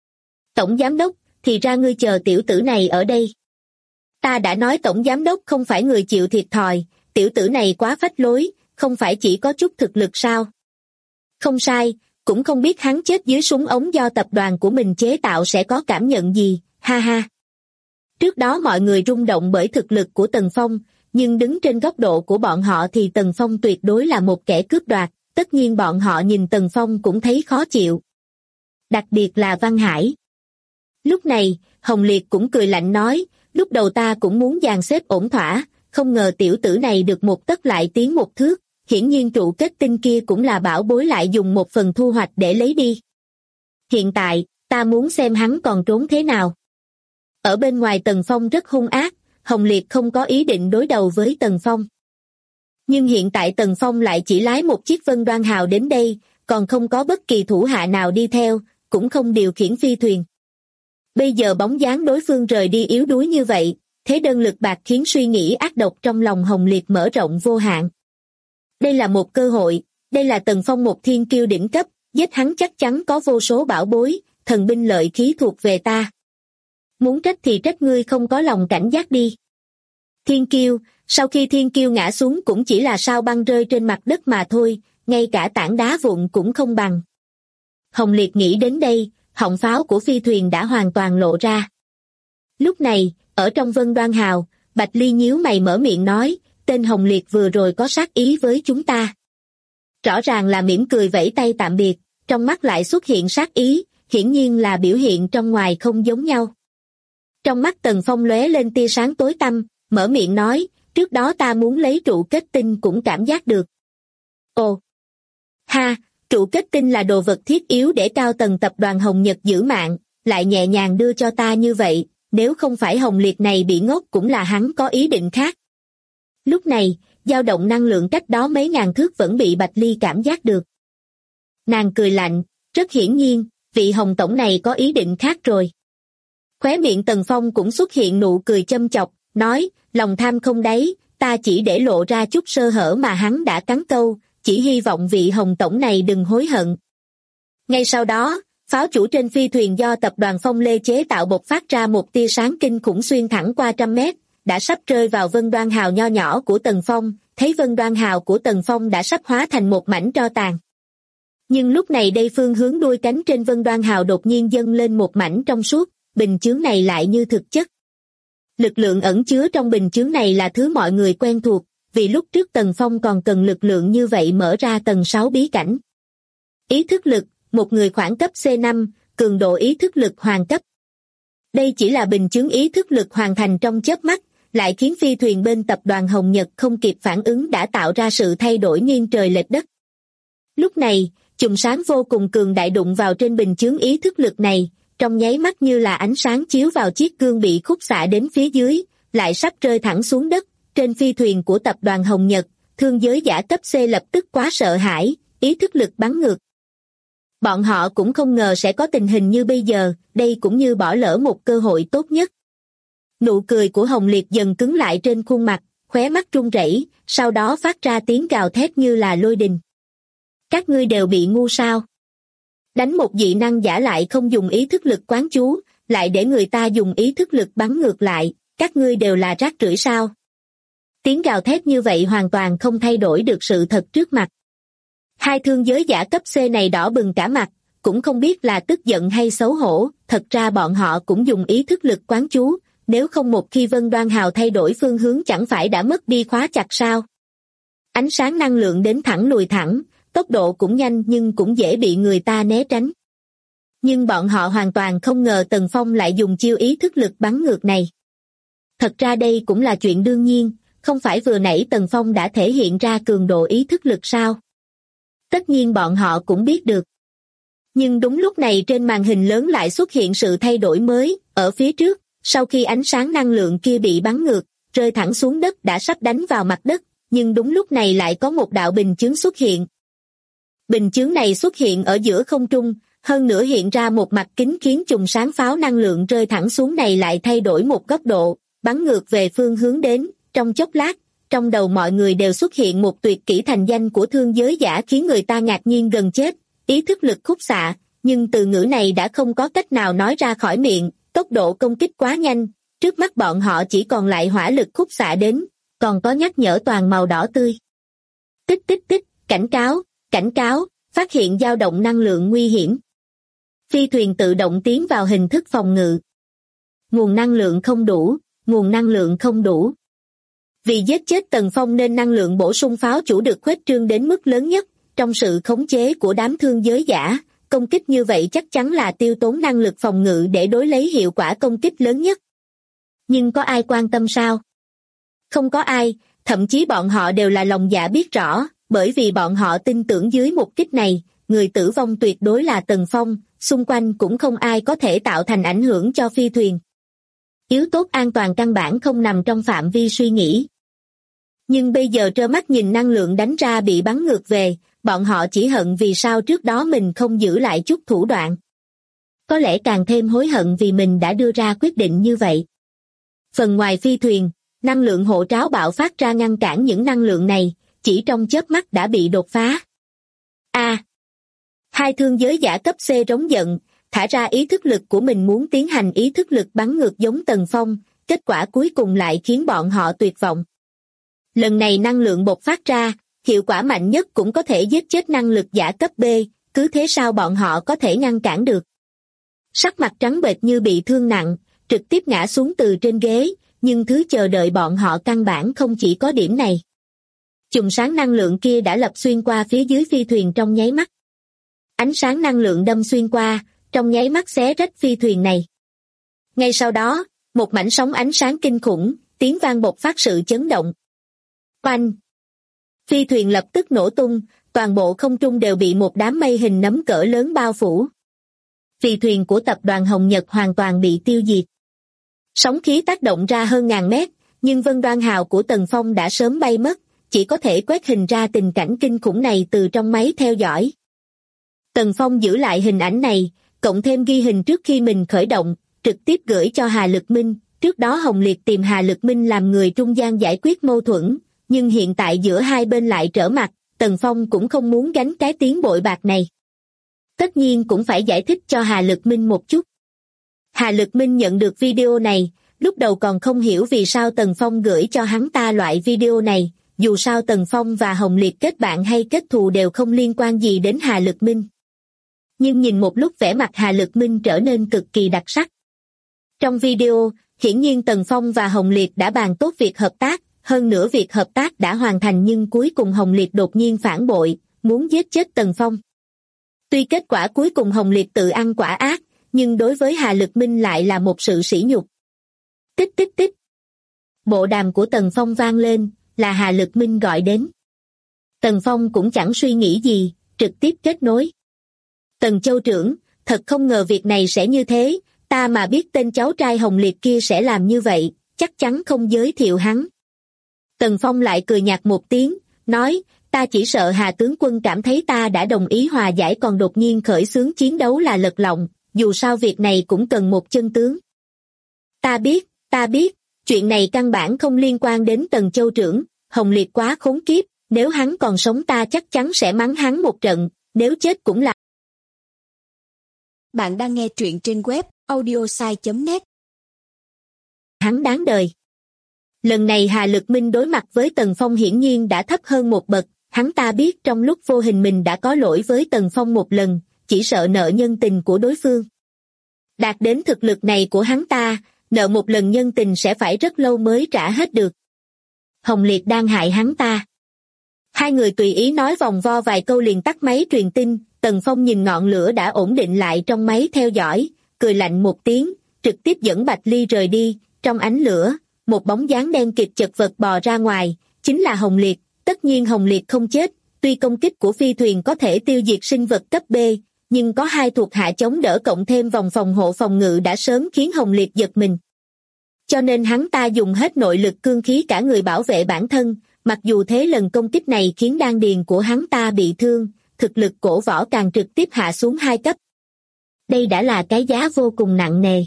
Tổng giám đốc, thì ra ngươi chờ tiểu tử này ở đây. Ta đã nói tổng giám đốc không phải người chịu thiệt thòi, tiểu tử này quá phách lối, không phải chỉ có chút thực lực sao? Không sai, cũng không biết hắn chết dưới súng ống do tập đoàn của mình chế tạo sẽ có cảm nhận gì, ha ha. Trước đó mọi người rung động bởi thực lực của Tần Phong, nhưng đứng trên góc độ của bọn họ thì Tần Phong tuyệt đối là một kẻ cướp đoạt, tất nhiên bọn họ nhìn Tần Phong cũng thấy khó chịu. Đặc biệt là Văn Hải. Lúc này, Hồng Liệt cũng cười lạnh nói, lúc đầu ta cũng muốn dàn xếp ổn thỏa, không ngờ tiểu tử này được một tấc lại tiến một thước, hiển nhiên trụ kết tinh kia cũng là bảo bối lại dùng một phần thu hoạch để lấy đi. Hiện tại, ta muốn xem hắn còn trốn thế nào. Ở bên ngoài Tần Phong rất hung ác, Hồng Liệt không có ý định đối đầu với Tần Phong. Nhưng hiện tại Tần Phong lại chỉ lái một chiếc Vân Đoan Hào đến đây, còn không có bất kỳ thủ hạ nào đi theo, cũng không điều khiển phi thuyền. Bây giờ bóng dáng đối phương rời đi yếu đuối như vậy, thế đơn lực bạc khiến suy nghĩ ác độc trong lòng Hồng Liệt mở rộng vô hạn. Đây là một cơ hội, đây là Tần Phong một thiên kiêu đỉnh cấp, giết hắn chắc chắn có vô số bảo bối, thần binh lợi khí thuộc về ta. Muốn trách thì trách ngươi không có lòng cảnh giác đi. Thiên kiêu, sau khi thiên kiêu ngã xuống cũng chỉ là sao băng rơi trên mặt đất mà thôi, ngay cả tảng đá vụn cũng không bằng. Hồng Liệt nghĩ đến đây, họng pháo của phi thuyền đã hoàn toàn lộ ra. Lúc này, ở trong Vân Đoan Hào, Bạch Ly nhíu mày mở miệng nói, tên Hồng Liệt vừa rồi có sát ý với chúng ta. Rõ ràng là mỉm cười vẫy tay tạm biệt, trong mắt lại xuất hiện sát ý, hiển nhiên là biểu hiện trong ngoài không giống nhau. Trong mắt Tần Phong lóe lên tia sáng tối tăm, mở miệng nói, trước đó ta muốn lấy trụ kết tinh cũng cảm giác được. Ồ! Ha! Trụ kết tinh là đồ vật thiết yếu để cao tầng tập đoàn Hồng Nhật giữ mạng, lại nhẹ nhàng đưa cho ta như vậy, nếu không phải Hồng Liệt này bị ngốc cũng là hắn có ý định khác. Lúc này, dao động năng lượng cách đó mấy ngàn thước vẫn bị Bạch Ly cảm giác được. Nàng cười lạnh, rất hiển nhiên, vị Hồng tổng này có ý định khác rồi. Khóe miệng Tần Phong cũng xuất hiện nụ cười châm chọc, nói, lòng tham không đáy, ta chỉ để lộ ra chút sơ hở mà hắn đã cắn câu, chỉ hy vọng vị Hồng tổng này đừng hối hận. Ngay sau đó, pháo chủ trên phi thuyền do tập đoàn Phong Lê chế tạo bộc phát ra một tia sáng kinh khủng xuyên thẳng qua trăm mét, đã sắp rơi vào Vân Đoan Hào nho nhỏ của Tần Phong, thấy Vân Đoan Hào của Tần Phong đã sắp hóa thành một mảnh tro tàn. Nhưng lúc này đây phương hướng đuôi cánh trên Vân Đoan Hào đột nhiên dâng lên một mảnh trong suốt, bình chướng này lại như thực chất. Lực lượng ẩn chứa trong bình chướng này là thứ mọi người quen thuộc, vì lúc trước Tần Phong còn cần lực lượng như vậy mở ra tầng 6 bí cảnh. Ý thức lực, một người khoảng cấp C5, cường độ ý thức lực hoàng cấp. Đây chỉ là bình chướng ý thức lực hoàn thành trong chớp mắt, lại khiến phi thuyền bên tập đoàn Hồng Nhật không kịp phản ứng đã tạo ra sự thay đổi nghiêng trời lệch đất. Lúc này, chùm sáng vô cùng cường đại đụng vào trên bình chướng ý thức lực này, trong nháy mắt như là ánh sáng chiếu vào chiếc gương bị khúc xạ đến phía dưới, lại sắp rơi thẳng xuống đất. Trên phi thuyền của tập đoàn Hồng Nhật, thương giới giả cấp C lập tức quá sợ hãi, ý thức lực bắn ngược. Bọn họ cũng không ngờ sẽ có tình hình như bây giờ, đây cũng như bỏ lỡ một cơ hội tốt nhất. Nụ cười của Hồng Liệt dần cứng lại trên khuôn mặt, khóe mắt run rẩy, sau đó phát ra tiếng gào thét như là lôi đình. Các ngươi đều bị ngu sao? Đánh một dị năng giả lại không dùng ý thức lực quán chú, lại để người ta dùng ý thức lực bắn ngược lại, các ngươi đều là rác rưởi sao? Tiếng gào thét như vậy hoàn toàn không thay đổi được sự thật trước mặt. Hai thương giới giả cấp C này đỏ bừng cả mặt, cũng không biết là tức giận hay xấu hổ, thật ra bọn họ cũng dùng ý thức lực quán chú, nếu không một khi Vân Đoan Hào thay đổi phương hướng chẳng phải đã mất đi khóa chặt sao? Ánh sáng năng lượng đến thẳng lùi thẳng, tốc độ cũng nhanh nhưng cũng dễ bị người ta né tránh. Nhưng bọn họ hoàn toàn không ngờ Tần Phong lại dùng chiêu ý thức lực bắn ngược này. Thật ra đây cũng là chuyện đương nhiên, không phải vừa nãy Tần Phong đã thể hiện ra cường độ ý thức lực sao? Tất nhiên bọn họ cũng biết được. Nhưng đúng lúc này trên màn hình lớn lại xuất hiện sự thay đổi mới, ở phía trước, sau khi ánh sáng năng lượng kia bị bắn ngược, rơi thẳng xuống đất đã sắp đánh vào mặt đất, nhưng đúng lúc này lại có một đạo bình chướng xuất hiện. Bình chướng này xuất hiện ở giữa không trung, hơn nữa hiện ra một mặt kính khiến chùm sáng pháo năng lượng rơi thẳng xuống này lại thay đổi một góc độ, bắn ngược về phương hướng đến, trong chốc lát. Trong đầu mọi người đều xuất hiện một tuyệt kỹ thành danh của thương giới giả khiến người ta ngạc nhiên gần chết, ý thức lực khúc xạ, nhưng từ ngữ này đã không có cách nào nói ra khỏi miệng, tốc độ công kích quá nhanh, trước mắt bọn họ chỉ còn lại hỏa lực khúc xạ đến, còn có nhắc nhở toàn màu đỏ tươi. Tích tích tích, cảnh cáo, phát hiện dao động năng lượng nguy hiểm. Phi thuyền tự động tiến vào hình thức phòng ngự. Nguồn năng lượng không đủ. Vì giết chết Tần Phong nên năng lượng bổ sung pháo chủ được khuếch trương đến mức lớn nhất, trong sự khống chế của đám thương giới giả, công kích như vậy chắc chắn là tiêu tốn năng lực phòng ngự để đối lấy hiệu quả công kích lớn nhất. Nhưng có ai quan tâm sao? Không có ai, thậm chí bọn họ đều là lòng dạ biết rõ, bởi vì bọn họ tin tưởng dưới một kích này, người tử vong tuyệt đối là Tần Phong, xung quanh cũng không ai có thể tạo thành ảnh hưởng cho phi thuyền. Yếu tố an toàn căn bản không nằm trong phạm vi suy nghĩ. Nhưng bây giờ trơ mắt nhìn năng lượng đánh ra bị bắn ngược về, bọn họ chỉ hận vì sao trước đó mình không giữ lại chút thủ đoạn. Có lẽ càng thêm hối hận vì mình đã đưa ra quyết định như vậy. Phần ngoài phi thuyền, năng lượng hộ tráo bạo phát ra ngăn cản những năng lượng này, chỉ trong chớp mắt đã bị đột phá. Hai thương giới giả cấp C rống giận, thả ra ý thức lực của mình muốn tiến hành ý thức lực bắn ngược giống Tần Phong, kết quả cuối cùng lại khiến bọn họ tuyệt vọng. Lần này năng lượng bộc phát ra, hiệu quả mạnh nhất cũng có thể giết chết năng lực giả cấp B, cứ thế sao bọn họ có thể ngăn cản được. Sắc mặt trắng bệch như bị thương nặng, trực tiếp ngã xuống từ trên ghế, nhưng thứ chờ đợi bọn họ căn bản không chỉ có điểm này. Chùm sáng năng lượng kia đã lập xuyên qua phía dưới phi thuyền trong nháy mắt. Ánh sáng năng lượng đâm xuyên qua, trong nháy mắt xé rách phi thuyền này. Ngay sau đó, một mảnh sóng ánh sáng kinh khủng, tiếng vang bộc phát sự chấn động. Oanh! Phi thuyền lập tức nổ tung, toàn bộ không trung đều bị một đám mây hình nấm cỡ lớn bao phủ. Phi thuyền của tập đoàn Hồng Nhật hoàn toàn bị tiêu diệt. Sóng khí tác động ra hơn ngàn mét, nhưng Vân Đoan Hào của Tần Phong đã sớm bay mất, chỉ có thể quét hình ra tình cảnh kinh khủng này từ trong máy theo dõi. Tần Phong giữ lại hình ảnh này, cộng thêm ghi hình trước khi mình khởi động, trực tiếp gửi cho Hà Lực Minh. Trước đó Hồng Liệt tìm Hà Lực Minh làm người trung gian giải quyết mâu thuẫn, nhưng hiện tại giữa hai bên lại trở mặt, Tần Phong cũng không muốn gánh cái tiếng bội bạc này. Tất nhiên cũng phải giải thích cho Hà Lực Minh một chút. Hà Lực Minh nhận được video này, lúc đầu còn không hiểu vì sao Tần Phong gửi cho hắn ta loại video này, dù sao Tần Phong và Hồng Liệt kết bạn hay kết thù đều không liên quan gì đến Hà Lực Minh. Nhưng nhìn một lúc vẻ mặt Hà Lực Minh trở nên cực kỳ đặc sắc. Trong video, hiển nhiên Tần Phong và Hồng Liệt đã bàn tốt việc hợp tác, hơn nữa việc hợp tác đã hoàn thành nhưng cuối cùng Hồng Liệt đột nhiên phản bội, muốn giết chết Tần Phong. Tuy kết quả cuối cùng Hồng Liệt tự ăn quả ác, nhưng đối với Hà Lực Minh lại là một sự sỉ nhục. Tích tích tích. Bộ đàm của Tần Phong vang lên, là Hà Lực Minh gọi đến. Tần Phong cũng chẳng suy nghĩ gì, trực tiếp kết nối. Tần Châu trưởng, thật không ngờ việc này sẽ như thế, ta mà biết tên cháu trai Hồng Liệt kia sẽ làm như vậy, chắc chắn không giới thiệu hắn. Tần Phong lại cười nhạt một tiếng, nói, ta chỉ sợ Hà tướng quân cảm thấy ta đã đồng ý hòa giải còn đột nhiên khởi xướng chiến đấu là lật lọng, dù sao việc này cũng cần một chân tướng. Ta biết, chuyện này căn bản không liên quan đến Tần Châu trưởng, Hồng Liệt quá khốn kiếp, nếu hắn còn sống ta chắc chắn sẽ mắng hắn một trận, nếu chết cũng là. Bạn đang nghe truyện trên web audiosai.net. Hắn đáng đời. Lần này Hà Lực Minh đối mặt với Tần Phong hiển nhiên đã thấp hơn một bậc, hắn ta biết trong lúc vô hình mình đã có lỗi với Tần Phong một lần, chỉ sợ nợ nhân tình của đối phương. Đạt đến thực lực này của hắn ta, nợ một lần nhân tình sẽ phải rất lâu mới trả hết được. Hồng Liệt đang hại hắn ta. Hai người tùy ý nói vòng vo vài câu liền tắt máy truyền tin, Tần Phong nhìn ngọn lửa đã ổn định lại trong máy theo dõi, cười lạnh một tiếng, trực tiếp dẫn Bạch Ly rời đi, trong ánh lửa, một bóng dáng đen kịt chật vật bò ra ngoài, chính là Hồng Liệt, tất nhiên Hồng Liệt không chết, tuy công kích của phi thuyền có thể tiêu diệt sinh vật cấp B, nhưng có hai thuộc hạ chống đỡ cộng thêm vòng phòng hộ phòng ngự đã sớm khiến Hồng Liệt giật mình. Cho nên hắn ta dùng hết nội lực cương khí cả người bảo vệ bản thân, mặc dù thế lần công kích này khiến đan điền của hắn ta bị thương, thực lực cổ võ càng trực tiếp hạ xuống 2 cấp. Đây đã là cái giá vô cùng nặng nề.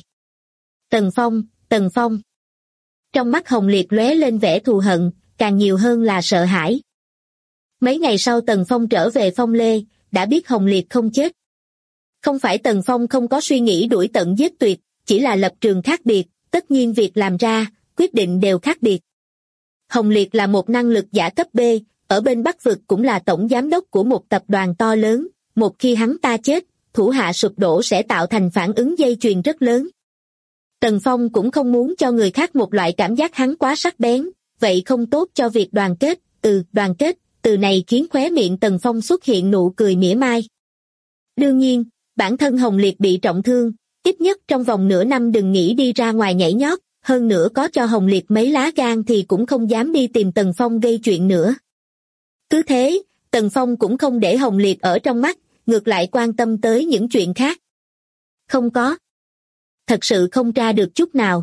Tần Phong. Trong mắt Hồng Liệt lóe lên vẻ thù hận, càng nhiều hơn là sợ hãi. Mấy ngày sau Tần Phong trở về Phong Lê, đã biết Hồng Liệt không chết. Không phải Tần Phong không có suy nghĩ đuổi tận giết tuyệt, chỉ là lập trường khác biệt, tất nhiên việc làm ra, quyết định đều khác biệt. Hồng Liệt là một năng lực giả cấp B, ở bên Bắc Vực cũng là tổng giám đốc của một tập đoàn to lớn, một khi hắn ta chết, thủ hạ sụp đổ sẽ tạo thành phản ứng dây chuyền rất lớn. Tần Phong cũng không muốn cho người khác một loại cảm giác hắn quá sắc bén, vậy không tốt cho việc đoàn kết, đoàn kết, từ này khiến khóe miệng Tần Phong xuất hiện nụ cười mỉa mai. Đương nhiên, bản thân Hồng Liệt bị trọng thương, ít nhất trong vòng nửa năm đừng nghĩ đi ra ngoài nhảy nhót, hơn nữa có cho Hồng Liệt mấy lá gan thì cũng không dám đi tìm Tần Phong gây chuyện nữa. Cứ thế, Tần Phong cũng không để Hồng Liệt ở trong mắt, ngược lại quan tâm tới những chuyện khác. Không có. Thật sự không tra được chút nào.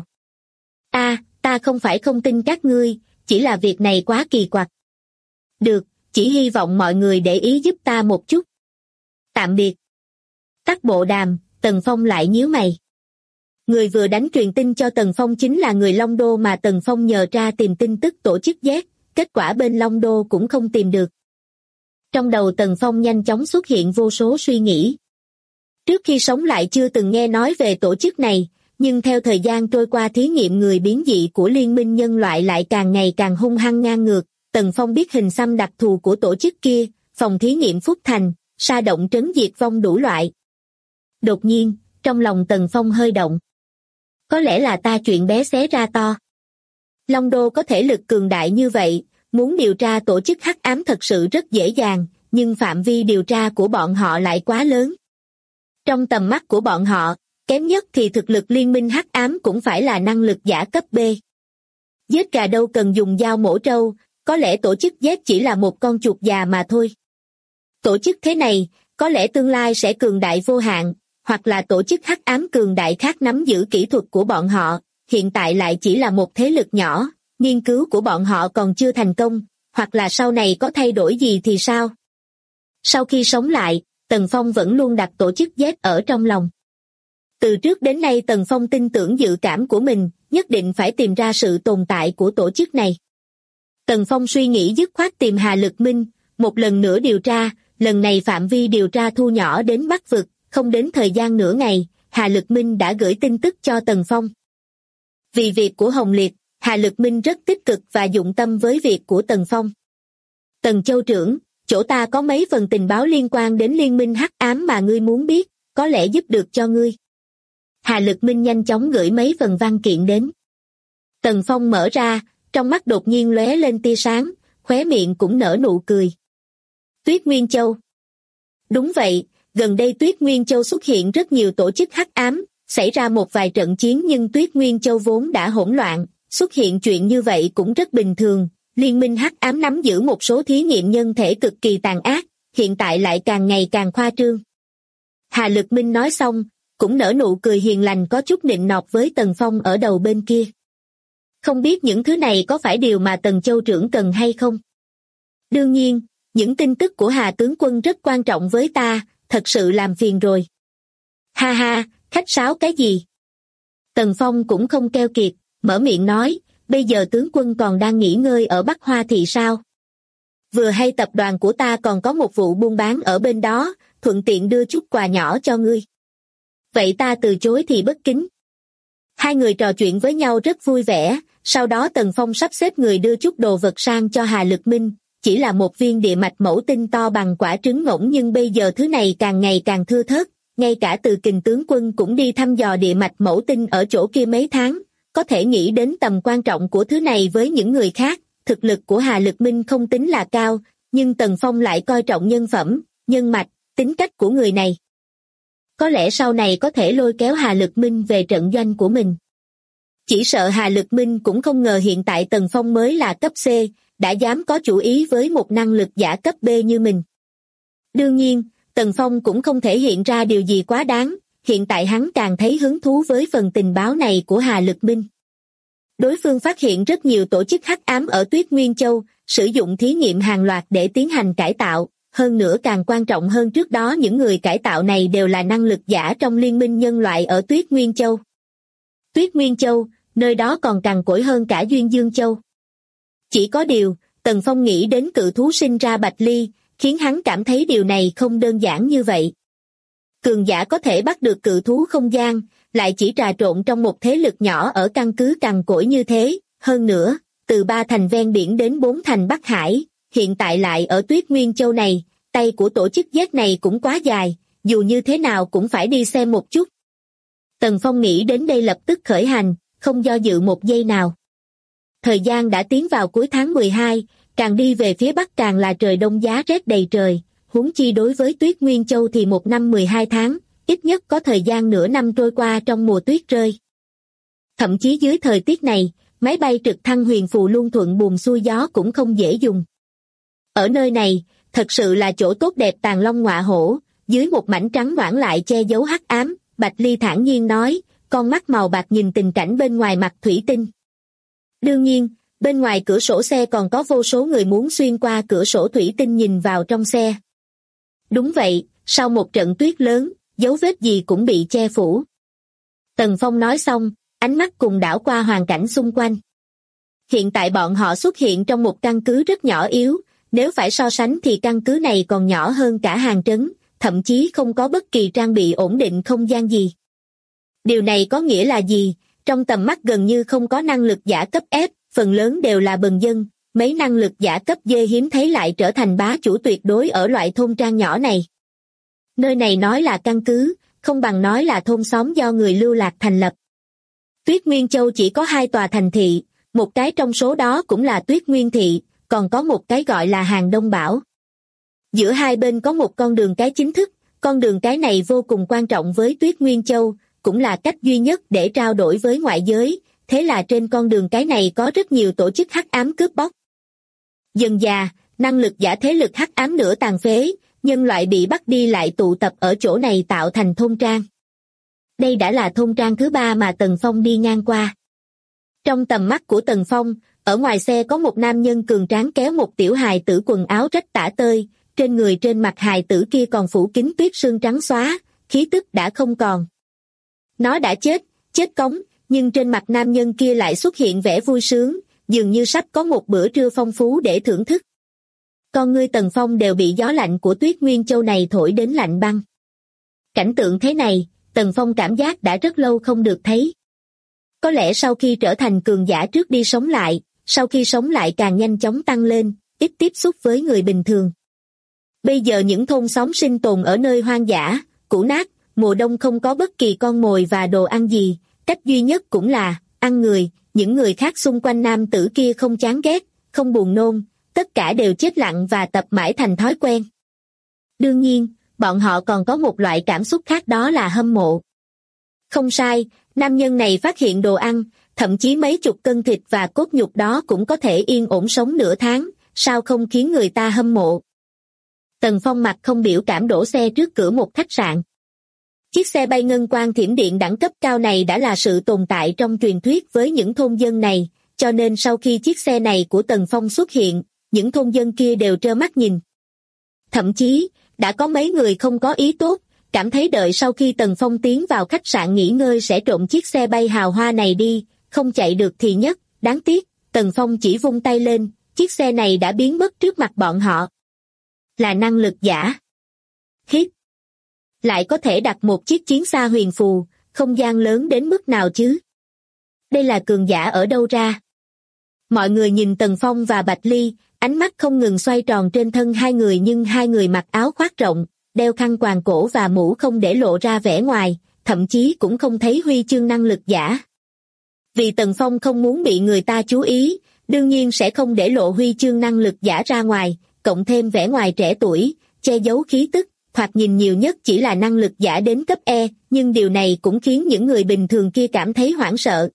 Ta không phải không tin các ngươi, chỉ là việc này quá kỳ quặc. Được, chỉ hy vọng mọi người để ý giúp ta một chút. Tạm biệt. Tắt bộ đàm, Tần Phong lại nhíu mày. Người vừa đánh truyền tin cho Tần Phong chính là người Long Đô mà Tần Phong nhờ ra tìm tin tức tổ chức Z, kết quả bên Long Đô cũng không tìm được. Trong đầu Tần Phong nhanh chóng xuất hiện vô số suy nghĩ. Trước khi sống lại chưa từng nghe nói về tổ chức này, nhưng theo thời gian trôi qua thí nghiệm người biến dị của Liên minh nhân loại lại càng ngày càng hung hăng ngang ngược, Tần Phong biết hình xăm đặc thù của tổ chức kia, phòng thí nghiệm Phúc Thành, sa động trấn diệt vong đủ loại. Đột nhiên, trong lòng Tần Phong hơi động. Có lẽ là ta chuyện bé xé ra to. Long Đô có thể lực cường đại như vậy, muốn điều tra tổ chức hắc ám thật sự rất dễ dàng, nhưng phạm vi điều tra của bọn họ lại quá lớn. Trong tầm mắt của bọn họ, kém nhất thì thực lực liên minh hắc ám cũng phải là năng lực giả cấp B. Giết gà đâu cần dùng dao mổ trâu, có lẽ tổ chức Z chỉ là một con chuột già mà thôi. Tổ chức thế này, có lẽ tương lai sẽ cường đại vô hạn, hoặc là tổ chức hắc ám cường đại khác nắm giữ kỹ thuật của bọn họ, hiện tại lại chỉ là một thế lực nhỏ, nghiên cứu của bọn họ còn chưa thành công, hoặc là sau này có thay đổi gì thì sao? Sau khi sống lại, Tần Phong vẫn luôn đặt tổ chức Z ở trong lòng. Từ trước đến nay Tần Phong tin tưởng dự cảm của mình, nhất định phải tìm ra sự tồn tại của tổ chức này. Tần Phong suy nghĩ dứt khoát tìm Hà Lực Minh, một lần nữa điều tra, lần này phạm vi điều tra thu nhỏ đến Bắc Vực, không đến thời gian nửa ngày, Hà Lực Minh đã gửi tin tức cho Tần Phong. Vì việc của Hồng Liệt, Hà Lực Minh rất tích cực và dụng tâm với việc của Tần Phong. Tần Châu trưởng, chỗ ta có mấy phần tình báo liên quan đến liên minh hắc ám mà ngươi muốn biết, có lẽ giúp được cho ngươi. Hà Lực Minh nhanh chóng gửi mấy phần văn kiện đến. Tần Phong mở ra, trong mắt đột nhiên lóe lên tia sáng, khóe miệng cũng nở nụ cười. Tuyết Nguyên Châu. Đúng vậy, gần đây Tuyết Nguyên Châu xuất hiện rất nhiều tổ chức hắc ám, xảy ra một vài trận chiến nhưng Tuyết Nguyên Châu vốn đã hỗn loạn, xuất hiện chuyện như vậy cũng rất bình thường. Liên minh hắc ám nắm giữ một số thí nghiệm nhân thể cực kỳ tàn ác, hiện tại lại càng ngày càng khoa trương. Hà Lực Minh nói xong, cũng nở nụ cười hiền lành có chút nịnh nọt với Tần Phong ở đầu bên kia. Không biết những thứ này có phải điều mà Tần Châu trưởng cần hay không? Đương nhiên, những tin tức của Hà tướng quân rất quan trọng với ta, thật sự làm phiền rồi. Ha ha, khách sáo cái gì? Tần Phong cũng không keo kiệt, mở miệng nói, bây giờ tướng quân còn đang nghỉ ngơi ở Bắc Hoa Thị sao? Vừa hay tập đoàn của ta còn có một vụ buôn bán ở bên đó, thuận tiện đưa chút quà nhỏ cho ngươi. Vậy ta từ chối thì bất kính. Hai người trò chuyện với nhau rất vui vẻ, sau đó Tần Phong sắp xếp người đưa chút đồ vật sang cho Hà Lực Minh, chỉ là một viên địa mạch mẫu tinh to bằng quả trứng ngỗng nhưng bây giờ thứ này càng ngày càng thưa thớt, ngay cả Từ Kình tướng quân cũng đi thăm dò địa mạch mẫu tinh ở chỗ kia mấy tháng, có thể nghĩ đến tầm quan trọng của thứ này với những người khác. Thực lực của Hà Lực Minh không tính là cao, nhưng Tần Phong lại coi trọng nhân phẩm, nhân mạch, tính cách của người này. Có lẽ sau này có thể lôi kéo Hà Lực Minh về trận doanh của mình. Chỉ sợ Hà Lực Minh cũng không ngờ hiện tại Tần Phong mới là cấp C, đã dám có chủ ý với một năng lực giả cấp B như mình. Đương nhiên, Tần Phong cũng không thể hiện ra điều gì quá đáng, hiện tại hắn càng thấy hứng thú với phần tình báo này của Hà Lực Minh. Đối phương phát hiện rất nhiều tổ chức hắc ám ở Tuyết Nguyên Châu, sử dụng thí nghiệm hàng loạt để tiến hành cải tạo, hơn nữa càng quan trọng hơn trước đó những người cải tạo này đều là năng lực giả trong liên minh nhân loại ở Tuyết Nguyên Châu. Tuyết Nguyên Châu, nơi đó còn cằn cỗi hơn cả Duyên Dương Châu. Chỉ có điều, Tần Phong nghĩ đến cự thú sinh ra Bạch Ly, khiến hắn cảm thấy điều này không đơn giản như vậy. Cường giả có thể bắt được cự thú không gian, lại chỉ trà trộn trong một thế lực nhỏ ở căn cứ cằn cỗi như thế, hơn nữa, từ 3 thành ven biển đến 4 thành Bắc Hải, hiện tại lại ở Tuyết Nguyên Châu này, tay của tổ chức Z này cũng quá dài, dù như thế nào cũng phải đi xem một chút. Tần Phong nghĩ đến đây lập tức khởi hành, không do dự một giây nào. Thời gian đã tiến vào cuối tháng 12, càng đi về phía Bắc càng là trời đông giá rét đầy trời, huống chi đối với Tuyết Nguyên Châu thì một năm 12 tháng, ít nhất có thời gian nửa năm trôi qua trong mùa tuyết rơi. Thậm chí dưới thời tiết này, máy bay trực thăng huyền phù luôn thuận buồm xuôi gió cũng không dễ dùng. Ở nơi này, thật sự là chỗ tốt đẹp tàng long ngọa hổ, dưới một mảnh trắng ngoãn lại che giấu hắc ám, Bạch Ly thản nhiên nói, con mắt màu bạc nhìn tình cảnh bên ngoài mặt thủy tinh. Đương nhiên, bên ngoài cửa sổ xe còn có vô số người muốn xuyên qua cửa sổ thủy tinh nhìn vào trong xe. Đúng vậy, sau một trận tuyết lớn, dấu vết gì cũng bị che phủ. Tần Phong nói xong, ánh mắt cùng đảo qua hoàn cảnh xung quanh. Hiện tại bọn họ xuất hiện trong một căn cứ rất nhỏ yếu, nếu phải so sánh thì căn cứ này còn nhỏ hơn cả hàng trấn, thậm chí không có bất kỳ trang bị ổn định không gian gì. Điều này có nghĩa là gì? Trong tầm mắt gần như không có năng lực giả cấp F, phần lớn đều là bần dân, mấy năng lực giả cấp D hiếm thấy lại trở thành bá chủ tuyệt đối ở loại thôn trang nhỏ này. Nơi này nói là căn cứ, không bằng nói là thôn xóm do người lưu lạc thành lập. Tuyết Nguyên Châu chỉ có 2 tòa thành thị, một cái trong số đó cũng là Tuyết Nguyên Thị, còn có một cái gọi là Hàng Đông Bảo. Giữa hai bên có một con đường cái chính thức, con đường cái này vô cùng quan trọng với Tuyết Nguyên Châu, cũng là cách duy nhất để trao đổi với ngoại giới, thế là trên con đường cái này có rất nhiều tổ chức hắc ám cướp bóc. Dần dà, năng lực giả thế lực hắc ám nửa tàn phế, nhân loại bị bắt đi lại tụ tập ở chỗ này tạo thành thôn trang. Đây đã là thôn trang thứ 3 mà Tần Phong đi ngang qua. Trong tầm mắt của Tần Phong, Ở ngoài xe có một nam nhân cường tráng kéo một tiểu hài tử quần áo rách tả tơi, trên người trên mặt hài tử kia còn phủ kín tuyết sương trắng xóa, khí tức đã không còn. Nó đã chết cống, nhưng trên mặt nam nhân kia lại xuất hiện vẻ vui sướng, dường như sắp có một bữa trưa phong phú để thưởng thức. Con ngươi Tần Phong đều bị gió lạnh của Tuyết Nguyên Châu này thổi đến lạnh băng. Cảnh tượng thế này, Tần Phong cảm giác đã rất lâu không được thấy. Có lẽ sau khi trở thành cường giả trước đi sống lại, sau khi sống lại càng nhanh chóng tăng lên, ít tiếp xúc với người bình thường. Bây giờ những thôn xóm sinh tồn ở nơi hoang dã, cũ nát, mùa đông không có bất kỳ con mồi và đồ ăn gì, cách duy nhất cũng là ăn người. Những người khác xung quanh nam tử kia không chán ghét, không buồn nôn, tất cả đều chết lặng và tập mãi thành thói quen. Đương nhiên, bọn họ còn có một loại cảm xúc khác, đó là hâm mộ. Không sai, nam nhân này phát hiện đồ ăn, thậm chí mấy chục cân thịt và cốt nhục đó cũng có thể yên ổn sống nửa tháng, sao không khiến người ta hâm mộ. Tần Phong mặt không biểu cảm đổ xe trước cửa một khách sạn. Chiếc xe bay ngân quang thiểm điện đẳng cấp cao này đã là sự tồn tại trong truyền thuyết với những thôn dân này, cho nên sau khi chiếc xe này của Tần Phong xuất hiện, những thôn dân kia đều trơ mắt nhìn. Thậm chí, đã có mấy người không có ý tốt, cảm thấy đợi sau khi Tần Phong tiến vào khách sạn nghỉ ngơi sẽ trộm chiếc xe bay hào hoa này đi, không chạy được thì nhất, đáng tiếc, Tần Phong chỉ vung tay lên, chiếc xe này đã biến mất trước mặt bọn họ. Là năng lực giả. Hít. Lại có thể đặt một chiếc chiến xa huyền phù, không gian lớn đến mức nào chứ? Đây là cường giả ở đâu ra? Mọi người nhìn Tần Phong và Bạch Ly, ánh mắt không ngừng xoay tròn trên thân hai người, nhưng hai người mặc áo khoác rộng, đeo khăn quàng cổ và mũ không để lộ ra vẻ ngoài, thậm chí cũng không thấy huy chương năng lực giả. Vì Tần Phong không muốn bị người ta chú ý, đương nhiên sẽ không để lộ huy chương năng lực giả ra ngoài, cộng thêm vẻ ngoài trẻ tuổi, che giấu khí tức, thoạt nhìn nhiều nhất chỉ là năng lực giả đến cấp E, nhưng điều này cũng khiến những người bình thường kia cảm thấy hoảng sợ.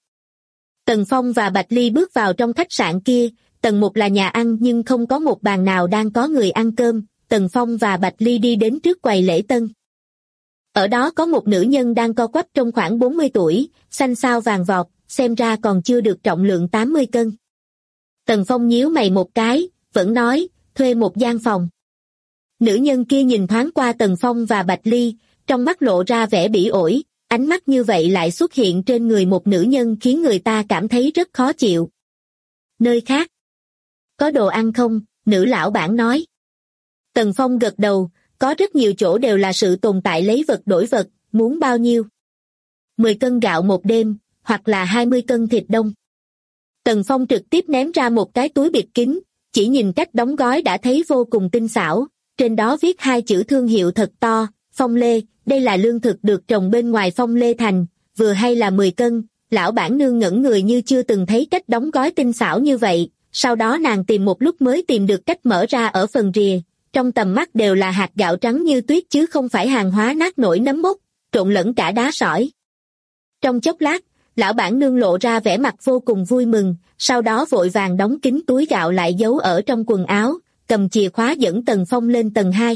Tần Phong và Bạch Ly bước vào trong khách sạn kia, tầng 1 là nhà ăn nhưng không có một bàn nào đang có người ăn cơm, Tần Phong và Bạch Ly đi đến trước quầy lễ tân. Ở đó có một nữ nhân đang co quắp trong khoảng 40 tuổi, xanh xao vàng vọt, xem ra còn chưa được trọng lượng 80 cân. Tần Phong nhíu mày một cái, vẫn nói, thuê một gian phòng. Nữ nhân kia nhìn thoáng qua Tần Phong và Bạch Ly, trong mắt lộ ra vẻ bỉ ổi, ánh mắt như vậy lại xuất hiện trên người một nữ nhân khiến người ta cảm thấy rất khó chịu. Nơi khác. Có đồ ăn không? Nữ lão bản nói. Tần Phong gật đầu, có rất nhiều chỗ đều là sự tồn tại lấy vật đổi vật, muốn bao nhiêu? 10 cân gạo một đêm, hoặc là 20 cân thịt đông. Tần Phong trực tiếp ném ra một cái túi bịt kín, chỉ nhìn cách đóng gói đã thấy vô cùng tinh xảo, trên đó viết 2 chữ thương hiệu thật to, Phong Lê, đây là lương thực được trồng bên ngoài Phong Lê Thành, vừa hay là 10 cân, lão bản nương ngẩn người như chưa từng thấy cách đóng gói tinh xảo như vậy, sau đó nàng tìm một lúc mới tìm được cách mở ra ở phần rìa, trong tầm mắt đều là hạt gạo trắng như tuyết chứ không phải hàng hóa nát nổi nấm mốc, trộn lẫn cả đá sỏi. Trong chốc lát, lão bản nương lộ ra vẻ mặt vô cùng vui mừng, sau đó vội vàng đóng kín túi gạo lại giấu ở trong quần áo, cầm chìa khóa dẫn Tần Phong lên tầng 2.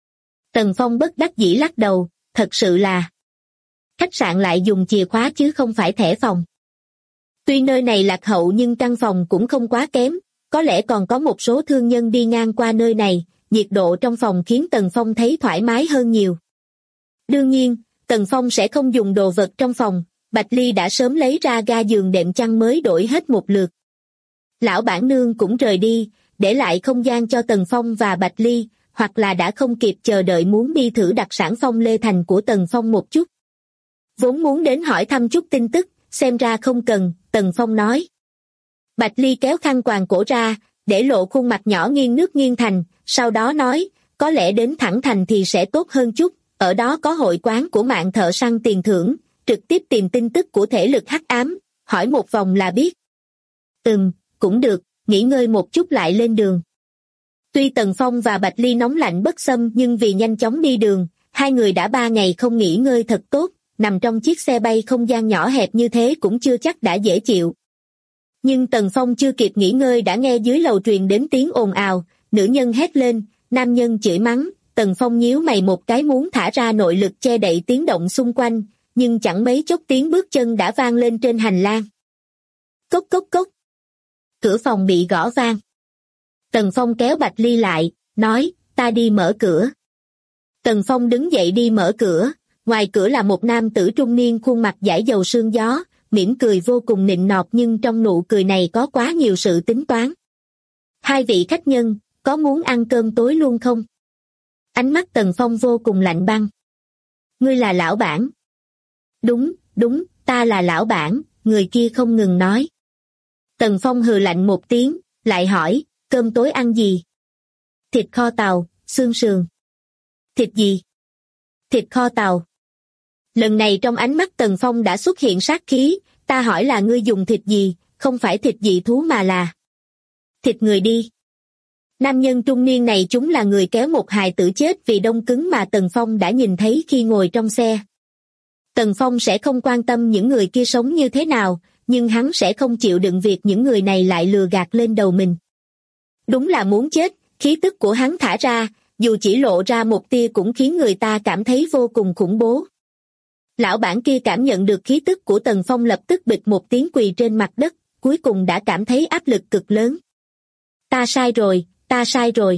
Tần Phong bất đắc dĩ lắc đầu, thật sự là khách sạn lại dùng chìa khóa chứ không phải thẻ phòng. Tuy nơi này lạc hậu nhưng căn phòng cũng không quá kém, có lẽ còn có một số thương nhân đi ngang qua nơi này, nhiệt độ trong phòng khiến Tần Phong thấy thoải mái hơn nhiều. Đương nhiên, Tần Phong sẽ không dùng đồ vật trong phòng, Bạch Ly đã sớm lấy ra ga giường đệm chăn mới đổi hết một lượt. Lão bản nương cũng rời đi, để lại không gian cho Tần Phong và Bạch Ly, hoặc là đã không kịp chờ đợi muốn đi thử đặc sản Phong Lê Thành của Tần Phong một chút. Vốn muốn đến hỏi thăm chút tin tức, xem ra không cần, Tần Phong nói. Bạch Ly kéo khăn quàng cổ ra, để lộ khuôn mặt nhỏ nghiêng nước nghiêng thành, sau đó nói, có lẽ đến thẳng thành thì sẽ tốt hơn chút, ở đó có hội quán của mạng thợ săn tiền thưởng, trực tiếp tìm tin tức của thể lực hắc ám, hỏi một vòng là biết. Cũng được, nghỉ ngơi một chút lại lên đường. Tuy Tần Phong và Bạch Ly nóng lạnh bất xâm nhưng vì nhanh chóng đi đường, hai người đã 3 ngày không nghỉ ngơi thật tốt, nằm trong chiếc xe bay không gian nhỏ hẹp như thế cũng chưa chắc đã dễ chịu. Nhưng Tần Phong chưa kịp nghỉ ngơi đã nghe dưới lầu truyền đến tiếng ồn ào, nữ nhân hét lên, nam nhân chửi mắng, Tần Phong nhíu mày một cái muốn thả ra nội lực che đậy tiếng động xung quanh, nhưng chẳng mấy chốc tiếng bước chân đã vang lên trên hành lang. Cốc cốc cốc. cửa phòng bị gõ vang. Tần Phong kéo Bạch Ly lại, nói, ta đi mở cửa. Tần Phong đứng dậy đi mở cửa, ngoài cửa là một nam tử trung niên khuôn mặt dải dầu sương gió, mỉm cười vô cùng nịnh nọt nhưng trong nụ cười này có quá nhiều sự tính toán. Hai vị khách nhân, có muốn ăn cơm tối luôn không? Ánh mắt Tần Phong vô cùng lạnh băng. Ngươi là lão bản? Đúng, ta là lão bản, người kia không ngừng nói. Tần Phong hừ lạnh một tiếng, lại hỏi, cơm tối ăn gì? Thịt kho tàu, xương sườn. Thịt gì? Thịt kho tàu. Lần này trong ánh mắt Tần Phong đã xuất hiện sát khí, ta hỏi là ngươi dùng thịt gì, không phải thịt dị thú mà là thịt người đi. Nam nhân trung niên này chúng là người kéo một hài tử chết vì đông cứng mà Tần Phong đã nhìn thấy khi ngồi trong xe. Tần Phong sẽ không quan tâm những người kia sống như thế nào, nhưng hắn sẽ không chịu đựng việc những người này lại lừa gạt lên đầu mình. Đúng là muốn chết, khí tức của hắn thả ra, dù chỉ lộ ra một tia cũng khiến người ta cảm thấy vô cùng khủng bố. Lão bản kia cảm nhận được khí tức của Tần Phong lập tức bịch một tiếng quỳ trên mặt đất, cuối cùng đã cảm thấy áp lực cực lớn. Ta sai rồi.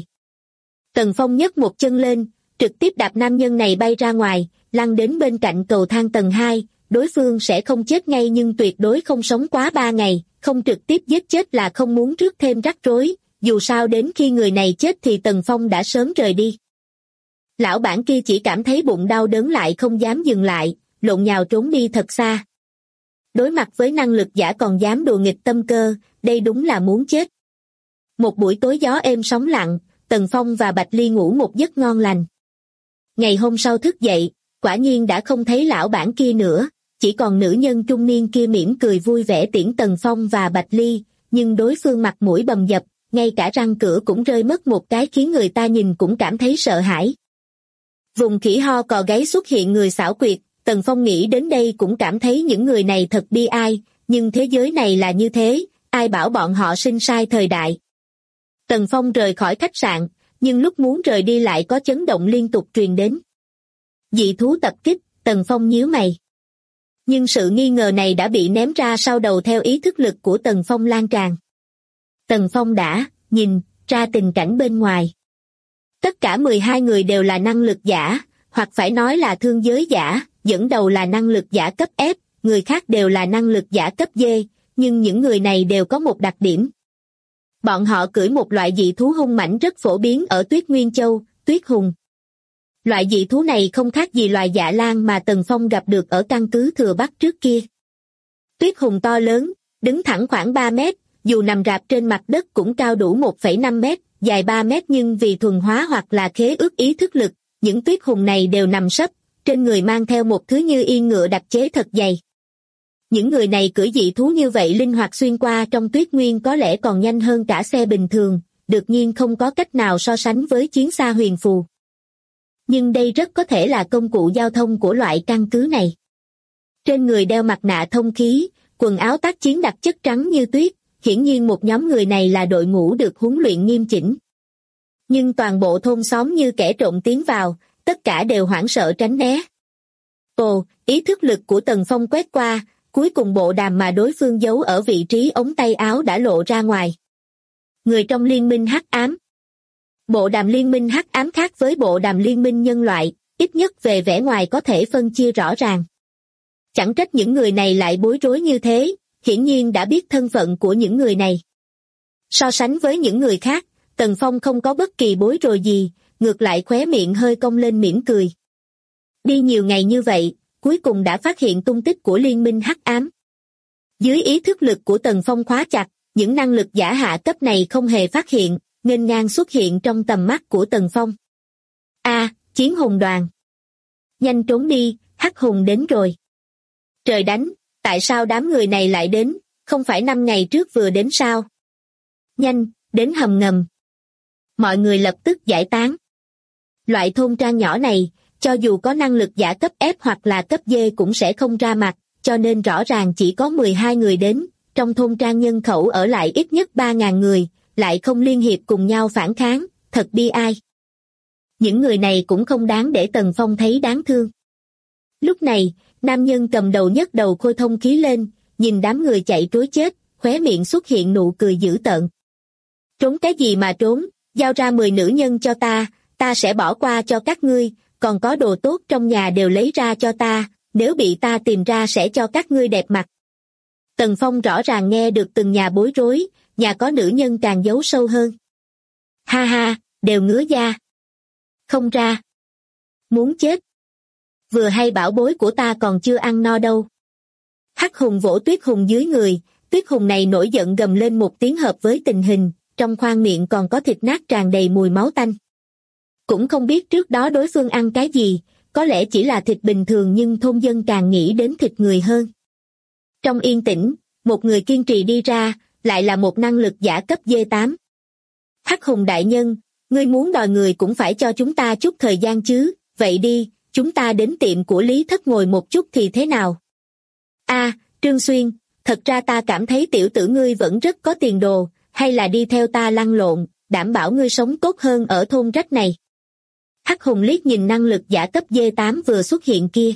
Tần Phong nhấc một chân lên, trực tiếp đạp nam nhân này bay ra ngoài, lăn đến bên cạnh cầu thang tầng 2, đối phương sẽ không chết ngay nhưng tuyệt đối không sống quá 3 ngày, không trực tiếp giết chết là không muốn rước thêm rắc rối, dù sao đến khi người này chết thì Tần Phong đã sớm rời đi. Lão bản kia chỉ cảm thấy bụng đau đớn lại không dám dừng lại, lộn nhào trốn đi thật xa. Đối mặt với năng lực giả còn dám đùa nghịch tâm cơ, đây đúng là muốn chết. Một buổi tối gió êm sóng lặng, Tần Phong và Bạch Ly ngủ một giấc ngon lành. Ngày hôm sau thức dậy, quả nhiên đã không thấy lão bản kia nữa, chỉ còn nữ nhân trung niên kia mỉm cười vui vẻ tiễn Tần Phong và Bạch Ly, nhưng đối phương mặt mũi bầm dập, ngay cả răng cửa cũng rơi mất một cái khiến người ta nhìn cũng cảm thấy sợ hãi. Vùng khỉ ho cò gáy xuất hiện người xảo quyệt, Tần Phong nghĩ đến đây cũng cảm thấy những người này thật bi ai, nhưng thế giới này là như thế, ai bảo bọn họ sinh sai thời đại. Tần Phong rời khỏi khách sạn, nhưng lúc muốn rời đi lại có chấn động liên tục truyền đến. Dị thú tập kích, Tần Phong nhíu mày. Nhưng sự nghi ngờ này đã bị ném ra sau đầu theo ý thức lực của Tần Phong lan tràn. Tần Phong đã nhìn ra tình cảnh bên ngoài. Tất cả 12 người đều là năng lực giả, hoặc phải nói là thương giới giả, dẫn đầu là năng lực giả cấp F, người khác đều là năng lực giả cấp D, nhưng những người này đều có một đặc điểm. Bọn họ cưỡi một loại dị thú hung mãnh rất phổ biến ở Tuyết Nguyên Châu, Tuyết Hùng. Loại dị thú này không khác gì loài dạ lan mà Tần Phong gặp được ở căn cứ Thừa Bắc trước kia. Tuyết Hùng to lớn, đứng thẳng khoảng 3 mét, dù nằm rạp trên mặt đất cũng cao đủ 1,5 mét, dài 3 mét nhưng vì thuần hóa hoặc là khế ước ý thức lực, những Tuyết Hùng này đều nằm sấp, trên người mang theo một thứ như yên ngựa đặc chế thật dày. Những người này cưỡi dị thú như vậy linh hoạt xuyên qua trong tuyết nguyên có lẽ còn nhanh hơn cả xe bình thường, đương nhiên không có cách nào so sánh với chiến xa huyền phù. Nhưng đây rất có thể là công cụ giao thông của loại căn cứ này. Trên người đeo mặt nạ thông khí, quần áo tác chiến đặc chất trắng như tuyết, hiển nhiên một nhóm người này là đội ngũ được huấn luyện nghiêm chỉnh. Nhưng toàn bộ thôn xóm như kẻ trộm tiến vào, tất cả đều hoảng sợ tránh né. Ồ, ý thức lực của Tần Phong quét qua, cuối cùng bộ đàm mà đối phương giấu ở vị trí ống tay áo đã lộ ra ngoài. Người trong liên minh hắc ám. Bộ đàm liên minh hắc ám khác với bộ đàm liên minh nhân loại, ít nhất về vẻ ngoài có thể phân chia rõ ràng. Chẳng trách những người này lại bối rối như thế, hiển nhiên đã biết thân phận của những người này. So sánh với những người khác, Tần Phong không có bất kỳ bối rối gì, ngược lại khóe miệng hơi cong lên mỉm cười. Đi nhiều ngày như vậy, cuối cùng đã phát hiện tung tích của liên minh hắc ám. Dưới ý thức lực của Tần Phong khóa chặt, những năng lực giả hạ cấp này không hề phát hiện, nghênh ngang xuất hiện trong tầm mắt của Tần Phong. Chiến hùng đoàn. Nhanh trốn đi, hắc hùng đến rồi. Trời đánh, tại sao đám người này lại đến, không phải 5 ngày trước vừa đến sao? Nhanh, đến hầm ngầm. Mọi người lập tức giải tán. Loại thôn trang nhỏ này, cho dù có năng lực giả cấp F hoặc là cấp D cũng sẽ không ra mặt, cho nên rõ ràng chỉ có 12 người đến, trong thôn trang nhân khẩu ở lại ít nhất 3.000 người, lại không liên hiệp cùng nhau phản kháng, thật bi ai. Những người này cũng không đáng để Tần Phong thấy đáng thương. Lúc này, nam nhân cầm đầu nhấc đầu khôi thông khí lên, nhìn đám người chạy trối chết, khóe miệng xuất hiện nụ cười dữ tợn. Trốn cái gì mà trốn, giao ra 10 nữ nhân cho ta sẽ bỏ qua cho các ngươi, còn có đồ tốt trong nhà đều lấy ra cho ta, nếu bị ta tìm ra sẽ cho các ngươi đẹp mặt. Tần Phong rõ ràng nghe được từng nhà bối rối, nhà có nữ nhân càng giấu sâu hơn. Ha ha, đều ngứa da. Không ra. Muốn chết. Vừa hay bảo bối của ta còn chưa ăn no đâu. Hắc Hùng vỗ Tuyết Hùng dưới người, Tuyết Hùng này nổi giận gầm lên một tiếng hợp với tình hình, trong khoang miệng còn có thịt nát tràn đầy mùi máu tanh. Cũng không biết trước đó đối phương ăn cái gì, có lẽ chỉ là thịt bình thường nhưng thôn dân càng nghĩ đến thịt người hơn. Trong yên tĩnh, một người kiên trì đi ra, lại là một năng lực giả cấp D8. Hắc Hùng đại nhân, ngươi muốn đòi người cũng phải cho chúng ta chút thời gian chứ, vậy đi, chúng ta đến tiệm của Lý Thất ngồi một chút thì thế nào? Trương Xuyên, thật ra ta cảm thấy tiểu tử ngươi vẫn rất có tiền đồ, hay là đi theo ta lăn lộn, đảm bảo ngươi sống tốt hơn ở thôn rách này. Hắc Hùng liếc nhìn năng lực giả cấp D8 vừa xuất hiện kia.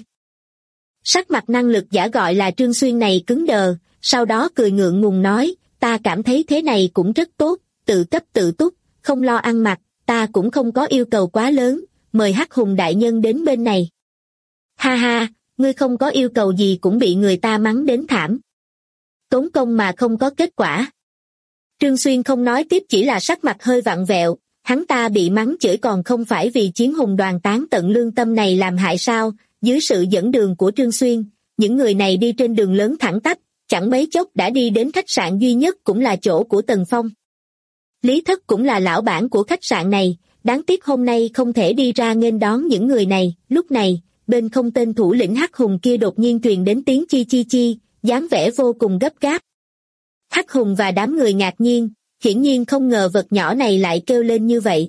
Sắc mặt năng lực giả gọi là Trương Xuyên này cứng đờ, sau đó cười ngượng ngùng nói, ta cảm thấy thế này cũng rất tốt, tự cấp tự túc, không lo ăn mặc, ta cũng không có yêu cầu quá lớn, mời Hắc Hùng đại nhân đến bên này. Ha ha, ngươi không có yêu cầu gì cũng bị người ta mắng đến thảm. Tốn công mà không có kết quả. Trương Xuyên không nói tiếp, chỉ là sắc mặt hơi vặn vẹo, hắn ta bị mắng chửi còn không phải vì Chiến Hùng đoàn tán tận lương tâm này làm hại sao? Dưới sự dẫn đường của Trương Xuyên, những người này đi trên đường lớn thẳng tắp, chẳng mấy chốc đã đi đến khách sạn duy nhất cũng là chỗ của Tần Phong. Lý Thất cũng là lão bản của khách sạn này, đáng tiếc hôm nay không thể đi ra nghênh đón những người này. Lúc này, bên không tên thủ lĩnh Hắc Hùng kia đột nhiên truyền đến tiếng chi chi chi, dáng vẻ vô cùng gấp gáp. Hắc Hùng và đám người ngạc nhiên, hiển nhiên không ngờ vật nhỏ này lại kêu lên như vậy.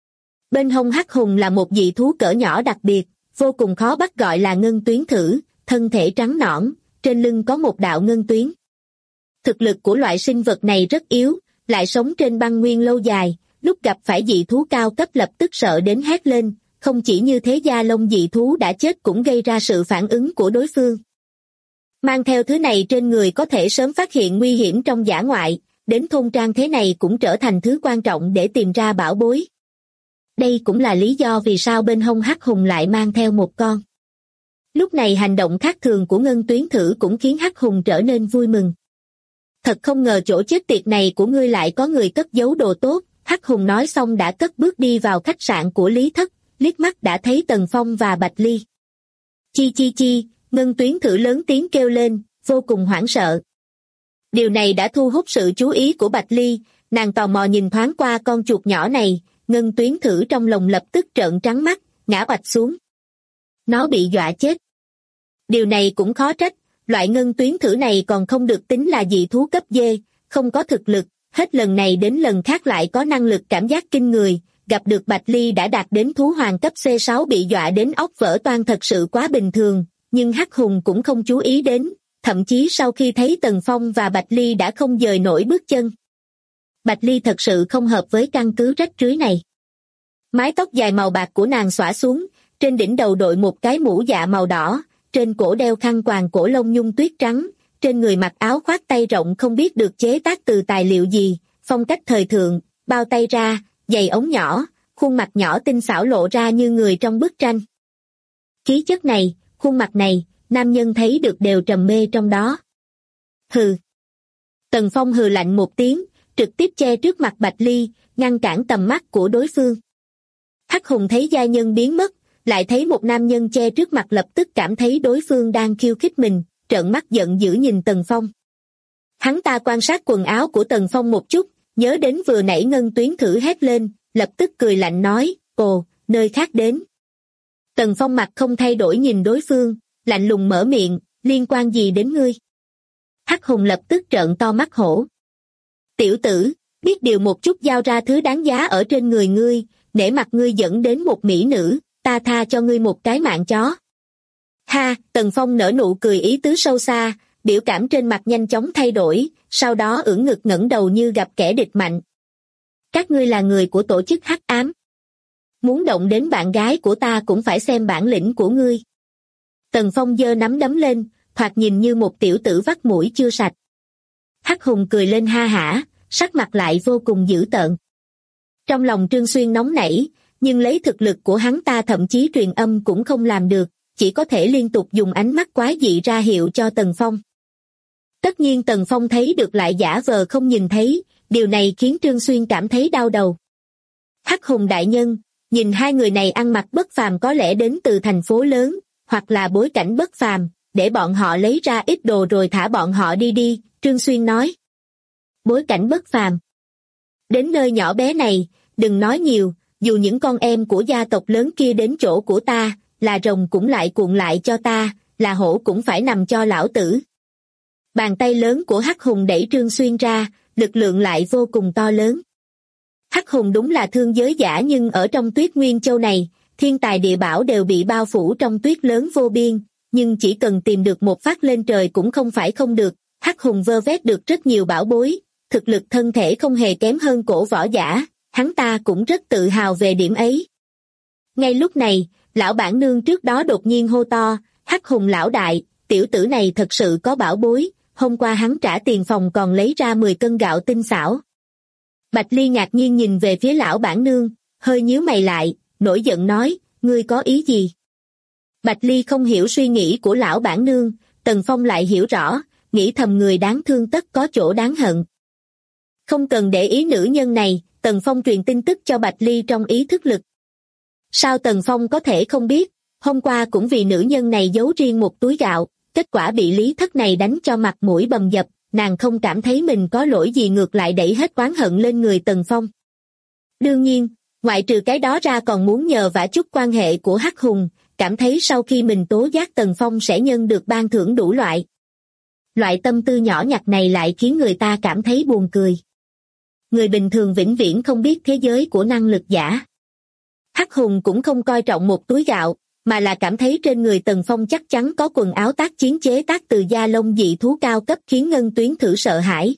Bên hông Hắc Hùng là một dị thú cỡ nhỏ đặc biệt, vô cùng khó bắt, gọi là ngân tuyến thử, thân thể trắng nõn, trên lưng có một đạo ngân tuyến. Thực lực của loại sinh vật này rất yếu, lại sống trên băng nguyên lâu dài, lúc gặp phải dị thú cao cấp lập tức sợ đến hét lên, không chỉ như thế, da lông dị thú đã chết cũng gây ra sự phản ứng của đối phương. Mang theo thứ này trên người có thể sớm phát hiện nguy hiểm trong dã ngoại, đến thôn trang thế này cũng trở thành thứ quan trọng để tìm ra bảo bối. Đây cũng là lý do vì sao bên hông Hắc Hùng lại mang theo một con. Lúc này hành động khác thường của ngân tuyến thử cũng khiến Hắc Hùng trở nên vui mừng. Thật không ngờ chỗ chết tiệt này của ngươi lại có người cất giấu đồ tốt. Hắc Hùng nói xong đã cất bước đi vào khách sạn của Lý Thất, liếc mắt đã thấy Tần Phong và Bạch Ly. Chi chi chi, ngân tuyến thử lớn tiếng kêu lên, vô cùng hoảng sợ. Điều này đã thu hút sự chú ý của Bạch Ly, nàng tò mò nhìn thoáng qua con chuột nhỏ này, ngân tuyến thử trong lòng lập tức trợn trắng mắt, ngã oạch xuống. Nó bị dọa chết. Điều này cũng khó trách, loại ngân tuyến thử này còn không được tính là dị thú cấp D, không có thực lực, hết lần này đến lần khác lại có năng lực cảm giác kinh người, gặp được Bạch Ly đã đạt đến thú hoàng cấp C6 bị dọa đến óc vỡ toang thật sự quá bình thường, nhưng Hắc Hùng cũng không chú ý đến, thậm chí sau khi thấy Tần Phong và Bạch Ly đã không dời nổi bước chân. Bạch Ly thật sự không hợp với căn cứ rách rưới này. Mái tóc dài màu bạc của nàng xõa xuống, trên đỉnh đầu đội một cái mũ dạ màu đỏ, trên cổ đeo khăn quàng cổ lông nhung tuyết trắng, trên người mặc áo khoác tay rộng không biết được chế tác từ tài liệu gì, phong cách thời thượng, bao tay ra, giày ống nhỏ, khuôn mặt nhỏ tinh xảo lộ ra như người trong bức tranh. Khí chất này, khuôn mặt này, nam nhân thấy được đều trầm mê trong đó. Hừ. Tần Phong hừ lạnh một tiếng, trực tiếp che trước mặt Bạch Ly, ngăn cản tầm mắt của đối phương. Hắc Hùng thấy giai nhân biến mất, lại thấy một nam nhân che trước mặt lập tức cảm thấy đối phương đang khiêu khích mình, trợn mắt giận dữ nhìn Tần Phong. Hắn ta quan sát quần áo của Tần Phong một chút, nhớ đến vừa nãy ngân tuyến thử hét lên, lập tức cười lạnh nói, ồ, nơi khác đến. Tần Phong mặt không thay đổi nhìn đối phương, lạnh lùng mở miệng, liên quan gì đến ngươi? Hắc Hùng lập tức trợn to mắt hổ. Tiểu tử, biết điều một chút, giao ra thứ đáng giá ở trên người ngươi, để mặt ngươi dẫn đến một mỹ nữ, ta tha cho ngươi một cái mạng chó. Ha, Tần Phong nở nụ cười ý tứ sâu xa, biểu cảm trên mặt nhanh chóng thay đổi, sau đó ưỡn ngực ngẩng đầu như gặp kẻ địch mạnh. Các ngươi là người của tổ chức hắc ám. Muốn động đến bạn gái của ta cũng phải xem bản lĩnh của ngươi. Tần Phong giơ nắm đấm lên, thoạt nhìn như một tiểu tử vắt mũi chưa sạch. Hắc Hùng cười lên ha hả, sắc mặt lại vô cùng dữ tợn. Trong lòng Trương Xuyên nóng nảy, nhưng lấy thực lực của hắn ta thậm chí truyền âm cũng không làm được, chỉ có thể liên tục dùng ánh mắt quái dị ra hiệu cho Tần Phong. Tất nhiên Tần Phong thấy được lại giả vờ không nhìn thấy, điều này khiến Trương Xuyên cảm thấy đau đầu. Hắc Hùng đại nhân, nhìn hai người này ăn mặc bất phàm có lẽ đến từ thành phố lớn, hoặc là bối cảnh bất phàm, để bọn họ lấy ra ít đồ rồi thả bọn họ đi đi, Trương Xuyên nói. Bối cảnh bất phàm. Đến nơi nhỏ bé này, đừng nói nhiều, dù những con em của gia tộc lớn kia đến chỗ của ta, là rồng cũng lại cuộn lại cho ta, là hổ cũng phải nằm cho lão tử. Bàn tay lớn của Hắc Hùng đẩy Trương Xuyên ra, lực lượng lại vô cùng to lớn. Hắc Hùng đúng là thương giới giả nhưng ở trong Tuyết Nguyên Châu này, thiên tài địa bảo đều bị bao phủ trong tuyết lớn vô biên, nhưng chỉ cần tìm được một phát lên trời cũng không phải không được. Hắc Hùng vơ vét được rất nhiều bảo bối, thực lực thân thể không hề kém hơn cổ võ giả, hắn ta cũng rất tự hào về điểm ấy. Ngay lúc này, lão bản nương trước đó đột nhiên hô to, Hắc Hùng lão đại, tiểu tử này thật sự có bảo bối, hôm qua hắn trả tiền phòng còn lấy ra 10 cân gạo tinh xảo. Bạch Ly ngạc nhiên nhìn về phía lão bản nương, hơi nhíu mày lại, nổi giận nói, ngươi có ý gì? Bạch Ly không hiểu suy nghĩ của lão bản nương, Tần Phong lại hiểu rõ, nghĩ thầm người đáng thương tất có chỗ đáng hận. Không cần để ý nữ nhân này, Tần Phong truyền tin tức cho Bạch Ly trong ý thức lực. Sao Tần Phong có thể không biết, hôm qua cũng vì nữ nhân này giấu riêng một túi gạo, kết quả bị Lý Thất này đánh cho mặt mũi bầm dập, nàng không cảm thấy mình có lỗi gì ngược lại đẩy hết oán hận lên người Tần Phong. Đương nhiên, ngoại trừ cái đó ra còn muốn nhờ vả chút quan hệ của Hắc Hùng, cảm thấy sau khi mình tố giác Tần Phong sẽ nhận được ban thưởng đủ loại. Loại tâm tư nhỏ nhặt này lại khiến người ta cảm thấy buồn cười. Người bình thường vĩnh viễn không biết thế giới của năng lực giả. Hắc Hùng cũng không coi trọng một túi gạo, mà là cảm thấy trên người Tần Phong chắc chắn có quần áo tác chiến chế tác từ da lông dị thú cao cấp khiến Ngân Tuyến thử sợ hãi.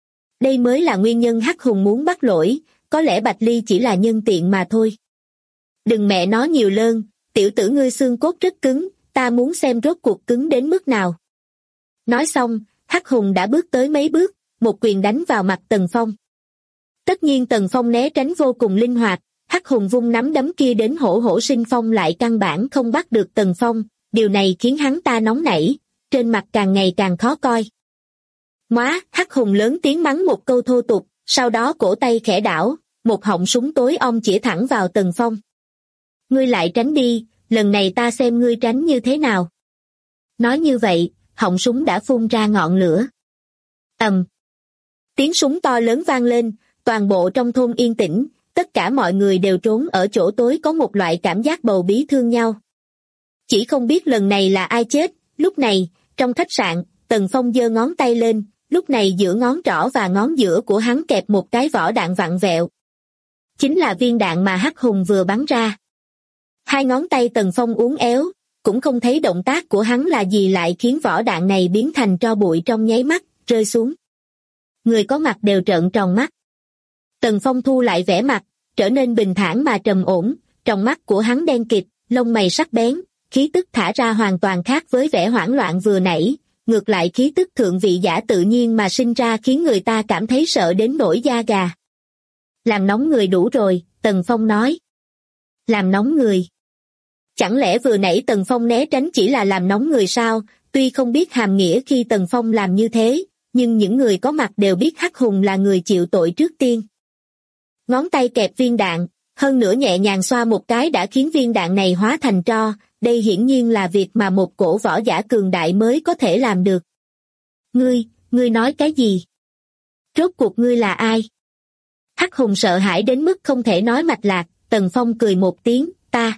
Đây mới là nguyên nhân Hắc Hùng muốn bắt lỗi, có lẽ Bạch Ly chỉ là nhân tiện mà thôi. Đừng mẹ nó nhiều lơn, tiểu tử ngươi xương cốt rất cứng, ta muốn xem rốt cuộc cứng đến mức nào. Nói xong, Hắc Hùng đã bước tới mấy bước, một quyền đánh vào mặt Tần Phong. Tất nhiên Tần Phong né tránh vô cùng linh hoạt, Hắc Hùng vung nắm đấm kia đến hổ hổ sinh phong lại căn bản không bắt được Tần Phong, điều này khiến hắn ta nóng nảy, trên mặt càng ngày càng khó coi. Móa, Hắc Hùng lớn tiếng mắng một câu thô tục, sau đó cổ tay khẽ đảo, một họng súng tối om chĩa thẳng vào Tần Phong. Ngươi lại tránh đi, lần này ta xem ngươi tránh như thế nào. Nói như vậy, họng súng đã phun ra ngọn lửa. Ầm. Tiếng súng to lớn vang lên, toàn bộ trong thôn yên tĩnh, tất cả mọi người đều trốn ở chỗ tối có một loại cảm giác bầu bí thương nhau. Chỉ không biết lần này là ai chết, lúc này, trong khách sạn, Tần Phong giơ ngón tay lên, lúc này giữa ngón trỏ và ngón giữa của hắn kẹp một cái vỏ đạn vặn vẹo. Chính là viên đạn mà Hắc Hùng vừa bắn ra. Hai ngón tay Tần Phong uốn éo, cũng không thấy động tác của hắn là gì lại khiến vỏ đạn này biến thành tro bụi trong nháy mắt, rơi xuống. Người có mặt đều trợn tròn mắt. Tần Phong thu lại vẻ mặt, trở nên bình thản mà trầm ổn, trong mắt của hắn đen kịt, lông mày sắc bén, khí tức thả ra hoàn toàn khác với vẻ hoảng loạn vừa nãy, ngược lại khí tức thượng vị giả tự nhiên mà sinh ra khiến người ta cảm thấy sợ đến nổi da gà. Làm nóng người đủ rồi, Tần Phong nói. Làm nóng người. Chẳng lẽ vừa nãy Tần Phong né tránh chỉ là làm nóng người sao? Tuy không biết hàm nghĩa khi Tần Phong làm như thế, nhưng những người có mặt đều biết Hắc Hùng là người chịu tội trước tiên. Ngón tay kẹp viên đạn, hơn nữa nhẹ nhàng xoa một cái đã khiến viên đạn này hóa thành tro, đây hiển nhiên là việc mà một cổ võ giả cường đại mới có thể làm được. Ngươi nói cái gì? Rốt cuộc ngươi là ai? Hắc Hùng sợ hãi đến mức không thể nói mạch lạc, Tần Phong cười một tiếng,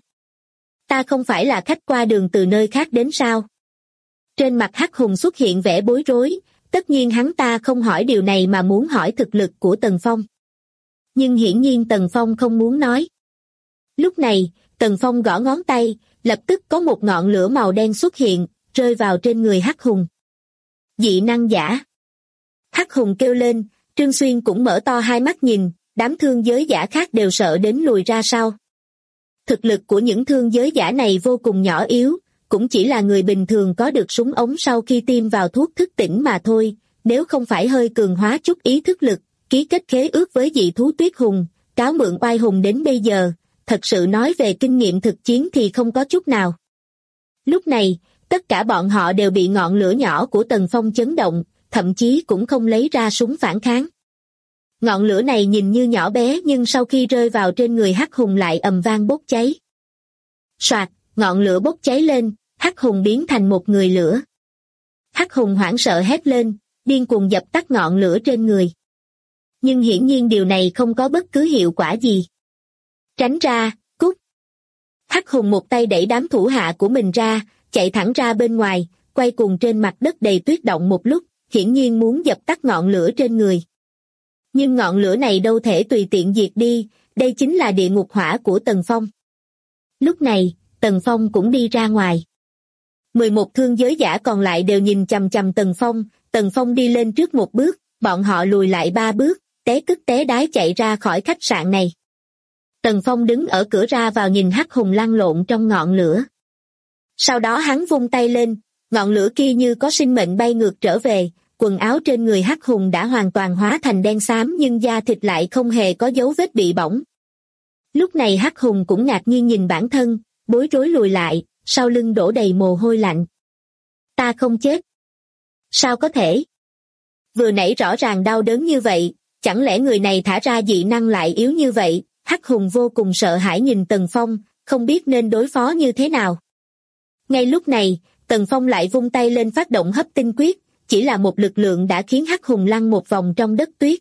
ta không phải là khách qua đường từ nơi khác đến sao? Trên mặt Hắc Hùng xuất hiện vẻ bối rối, tất nhiên hắn ta không hỏi điều này mà muốn hỏi thực lực của Tần Phong. Nhưng hiển nhiên Tần Phong không muốn nói. Lúc này, Tần Phong gõ ngón tay, lập tức có một ngọn lửa màu đen xuất hiện, rơi vào trên người Hắc Hùng. Dị năng giả. Hắc Hùng kêu lên, Trương Xuyên cũng mở to hai mắt nhìn, đám thương giới giả khác đều sợ đến lùi ra sau. Thực lực của những thương giới giả này vô cùng nhỏ yếu, cũng chỉ là người bình thường có được súng ống sau khi tiêm vào thuốc thức tỉnh mà thôi, nếu không phải hơi cường hóa chút ý thức lực, ký kết khế ước với dị thú tuyết hùng, cáo mượn oai hùng đến bây giờ, thật sự nói về kinh nghiệm thực chiến thì không có chút nào. Lúc này, tất cả bọn họ đều bị ngọn lửa nhỏ của Tần Phong chấn động, thậm chí cũng không lấy ra súng phản kháng. Ngọn lửa này nhìn như nhỏ bé nhưng sau khi rơi vào trên người Hắc Hùng lại ầm vang bốc cháy. Soạt, ngọn lửa bốc cháy lên, Hắc Hùng biến thành một người lửa. Hắc Hùng hoảng sợ hét lên, điên cuồng dập tắt ngọn lửa trên người. Nhưng hiển nhiên điều này không có bất cứ hiệu quả gì. Tránh ra, cút. Hắc Hùng một tay đẩy đám thủ hạ của mình ra, chạy thẳng ra bên ngoài, quay cuồng trên mặt đất đầy tuyết động một lúc, hiển nhiên muốn dập tắt ngọn lửa trên người. Nhưng ngọn lửa này đâu thể tùy tiện diệt đi, đây chính là địa ngục hỏa của Tần Phong. Lúc này, Tần Phong cũng đi ra ngoài. 11 thương giới giả còn lại đều nhìn chằm chằm Tần Phong đi lên trước một bước, bọn họ lùi lại 3 bước, té cứt té đái chạy ra khỏi khách sạn này. Tần Phong đứng ở cửa ra vào nhìn Hắc Hùng lăn lộn trong ngọn lửa. Sau đó hắn vung tay lên, ngọn lửa kia như có sinh mệnh bay ngược trở về, quần áo trên người Hắc Hùng đã hoàn toàn hóa thành đen xám nhưng da thịt lại không hề có dấu vết bị bỏng. Lúc này Hắc Hùng cũng ngạc nhiên nhìn bản thân, bối rối lùi lại, sau lưng đổ đầy mồ hôi lạnh. Ta không chết. Sao có thể? Vừa nãy rõ ràng đau đớn như vậy, chẳng lẽ người này thả ra dị năng lại yếu như vậy? Hắc Hùng vô cùng sợ hãi nhìn Tần Phong, không biết nên đối phó như thế nào. Ngay lúc này, Tần Phong lại vung tay lên phát động hấp tinh quyết, chỉ là một lực lượng đã khiến Hắc Hùng lăn một vòng trong đất tuyết.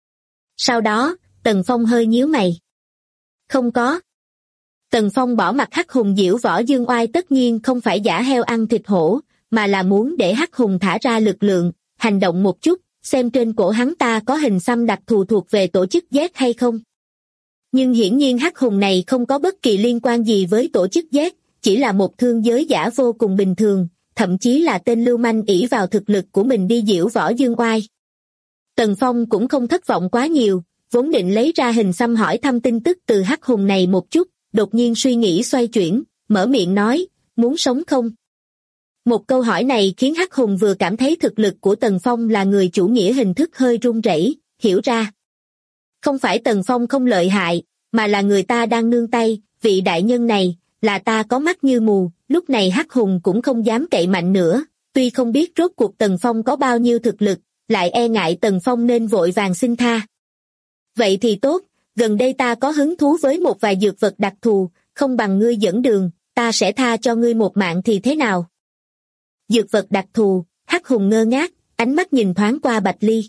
Sau đó, Tần Phong hơi nhíu mày. Không có. Tần Phong bỏ mặt Hắc Hùng diễu võ dương oai tất nhiên không phải giả heo ăn thịt hổ, mà là muốn để Hắc Hùng thả ra lực lượng, hành động một chút, xem trên cổ hắn ta có hình xăm đặc thù thuộc về tổ chức Z hay không. Nhưng hiển nhiên Hắc Hùng này không có bất kỳ liên quan gì với tổ chức Z, chỉ là một thương giới giả vô cùng bình thường, thậm chí là tên lưu manh ỷ vào thực lực của mình đi diễu võ dương oai. Tần Phong cũng không thất vọng quá nhiều, vốn định lấy ra hình xăm hỏi thăm tin tức từ Hắc Hùng này một chút, đột nhiên suy nghĩ xoay chuyển, mở miệng nói, muốn sống không? Một câu hỏi này khiến Hắc Hùng vừa cảm thấy thực lực của Tần Phong là người chủ nghĩa hình thức hơi run rẩy, hiểu ra. Không phải Tần Phong không lợi hại, mà là người ta đang nương tay, vị đại nhân này, là ta có mắt như mù. Lúc này Hắc Hùng cũng không dám cậy mạnh nữa, tuy không biết rốt cuộc Tần Phong có bao nhiêu thực lực, lại e ngại Tần Phong nên vội vàng xin tha. Vậy thì tốt, gần đây ta có hứng thú với một vài dược vật đặc thù, không bằng ngươi dẫn đường, ta sẽ tha cho ngươi một mạng thì thế nào? Dược vật đặc thù, Hắc Hùng ngơ ngác, ánh mắt nhìn thoáng qua Bạch Ly.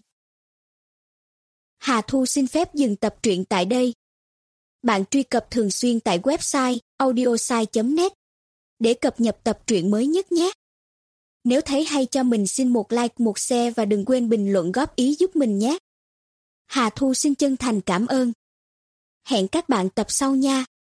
Hà Thu xin phép dừng tập truyện tại đây. Bạn truy cập thường xuyên tại website audiosai.net để cập nhật tập truyện mới nhất nhé. Nếu thấy hay cho mình xin một like, một share và đừng quên bình luận góp ý giúp mình nhé. Hà Thu xin chân thành cảm ơn. Hẹn các bạn tập sau nha.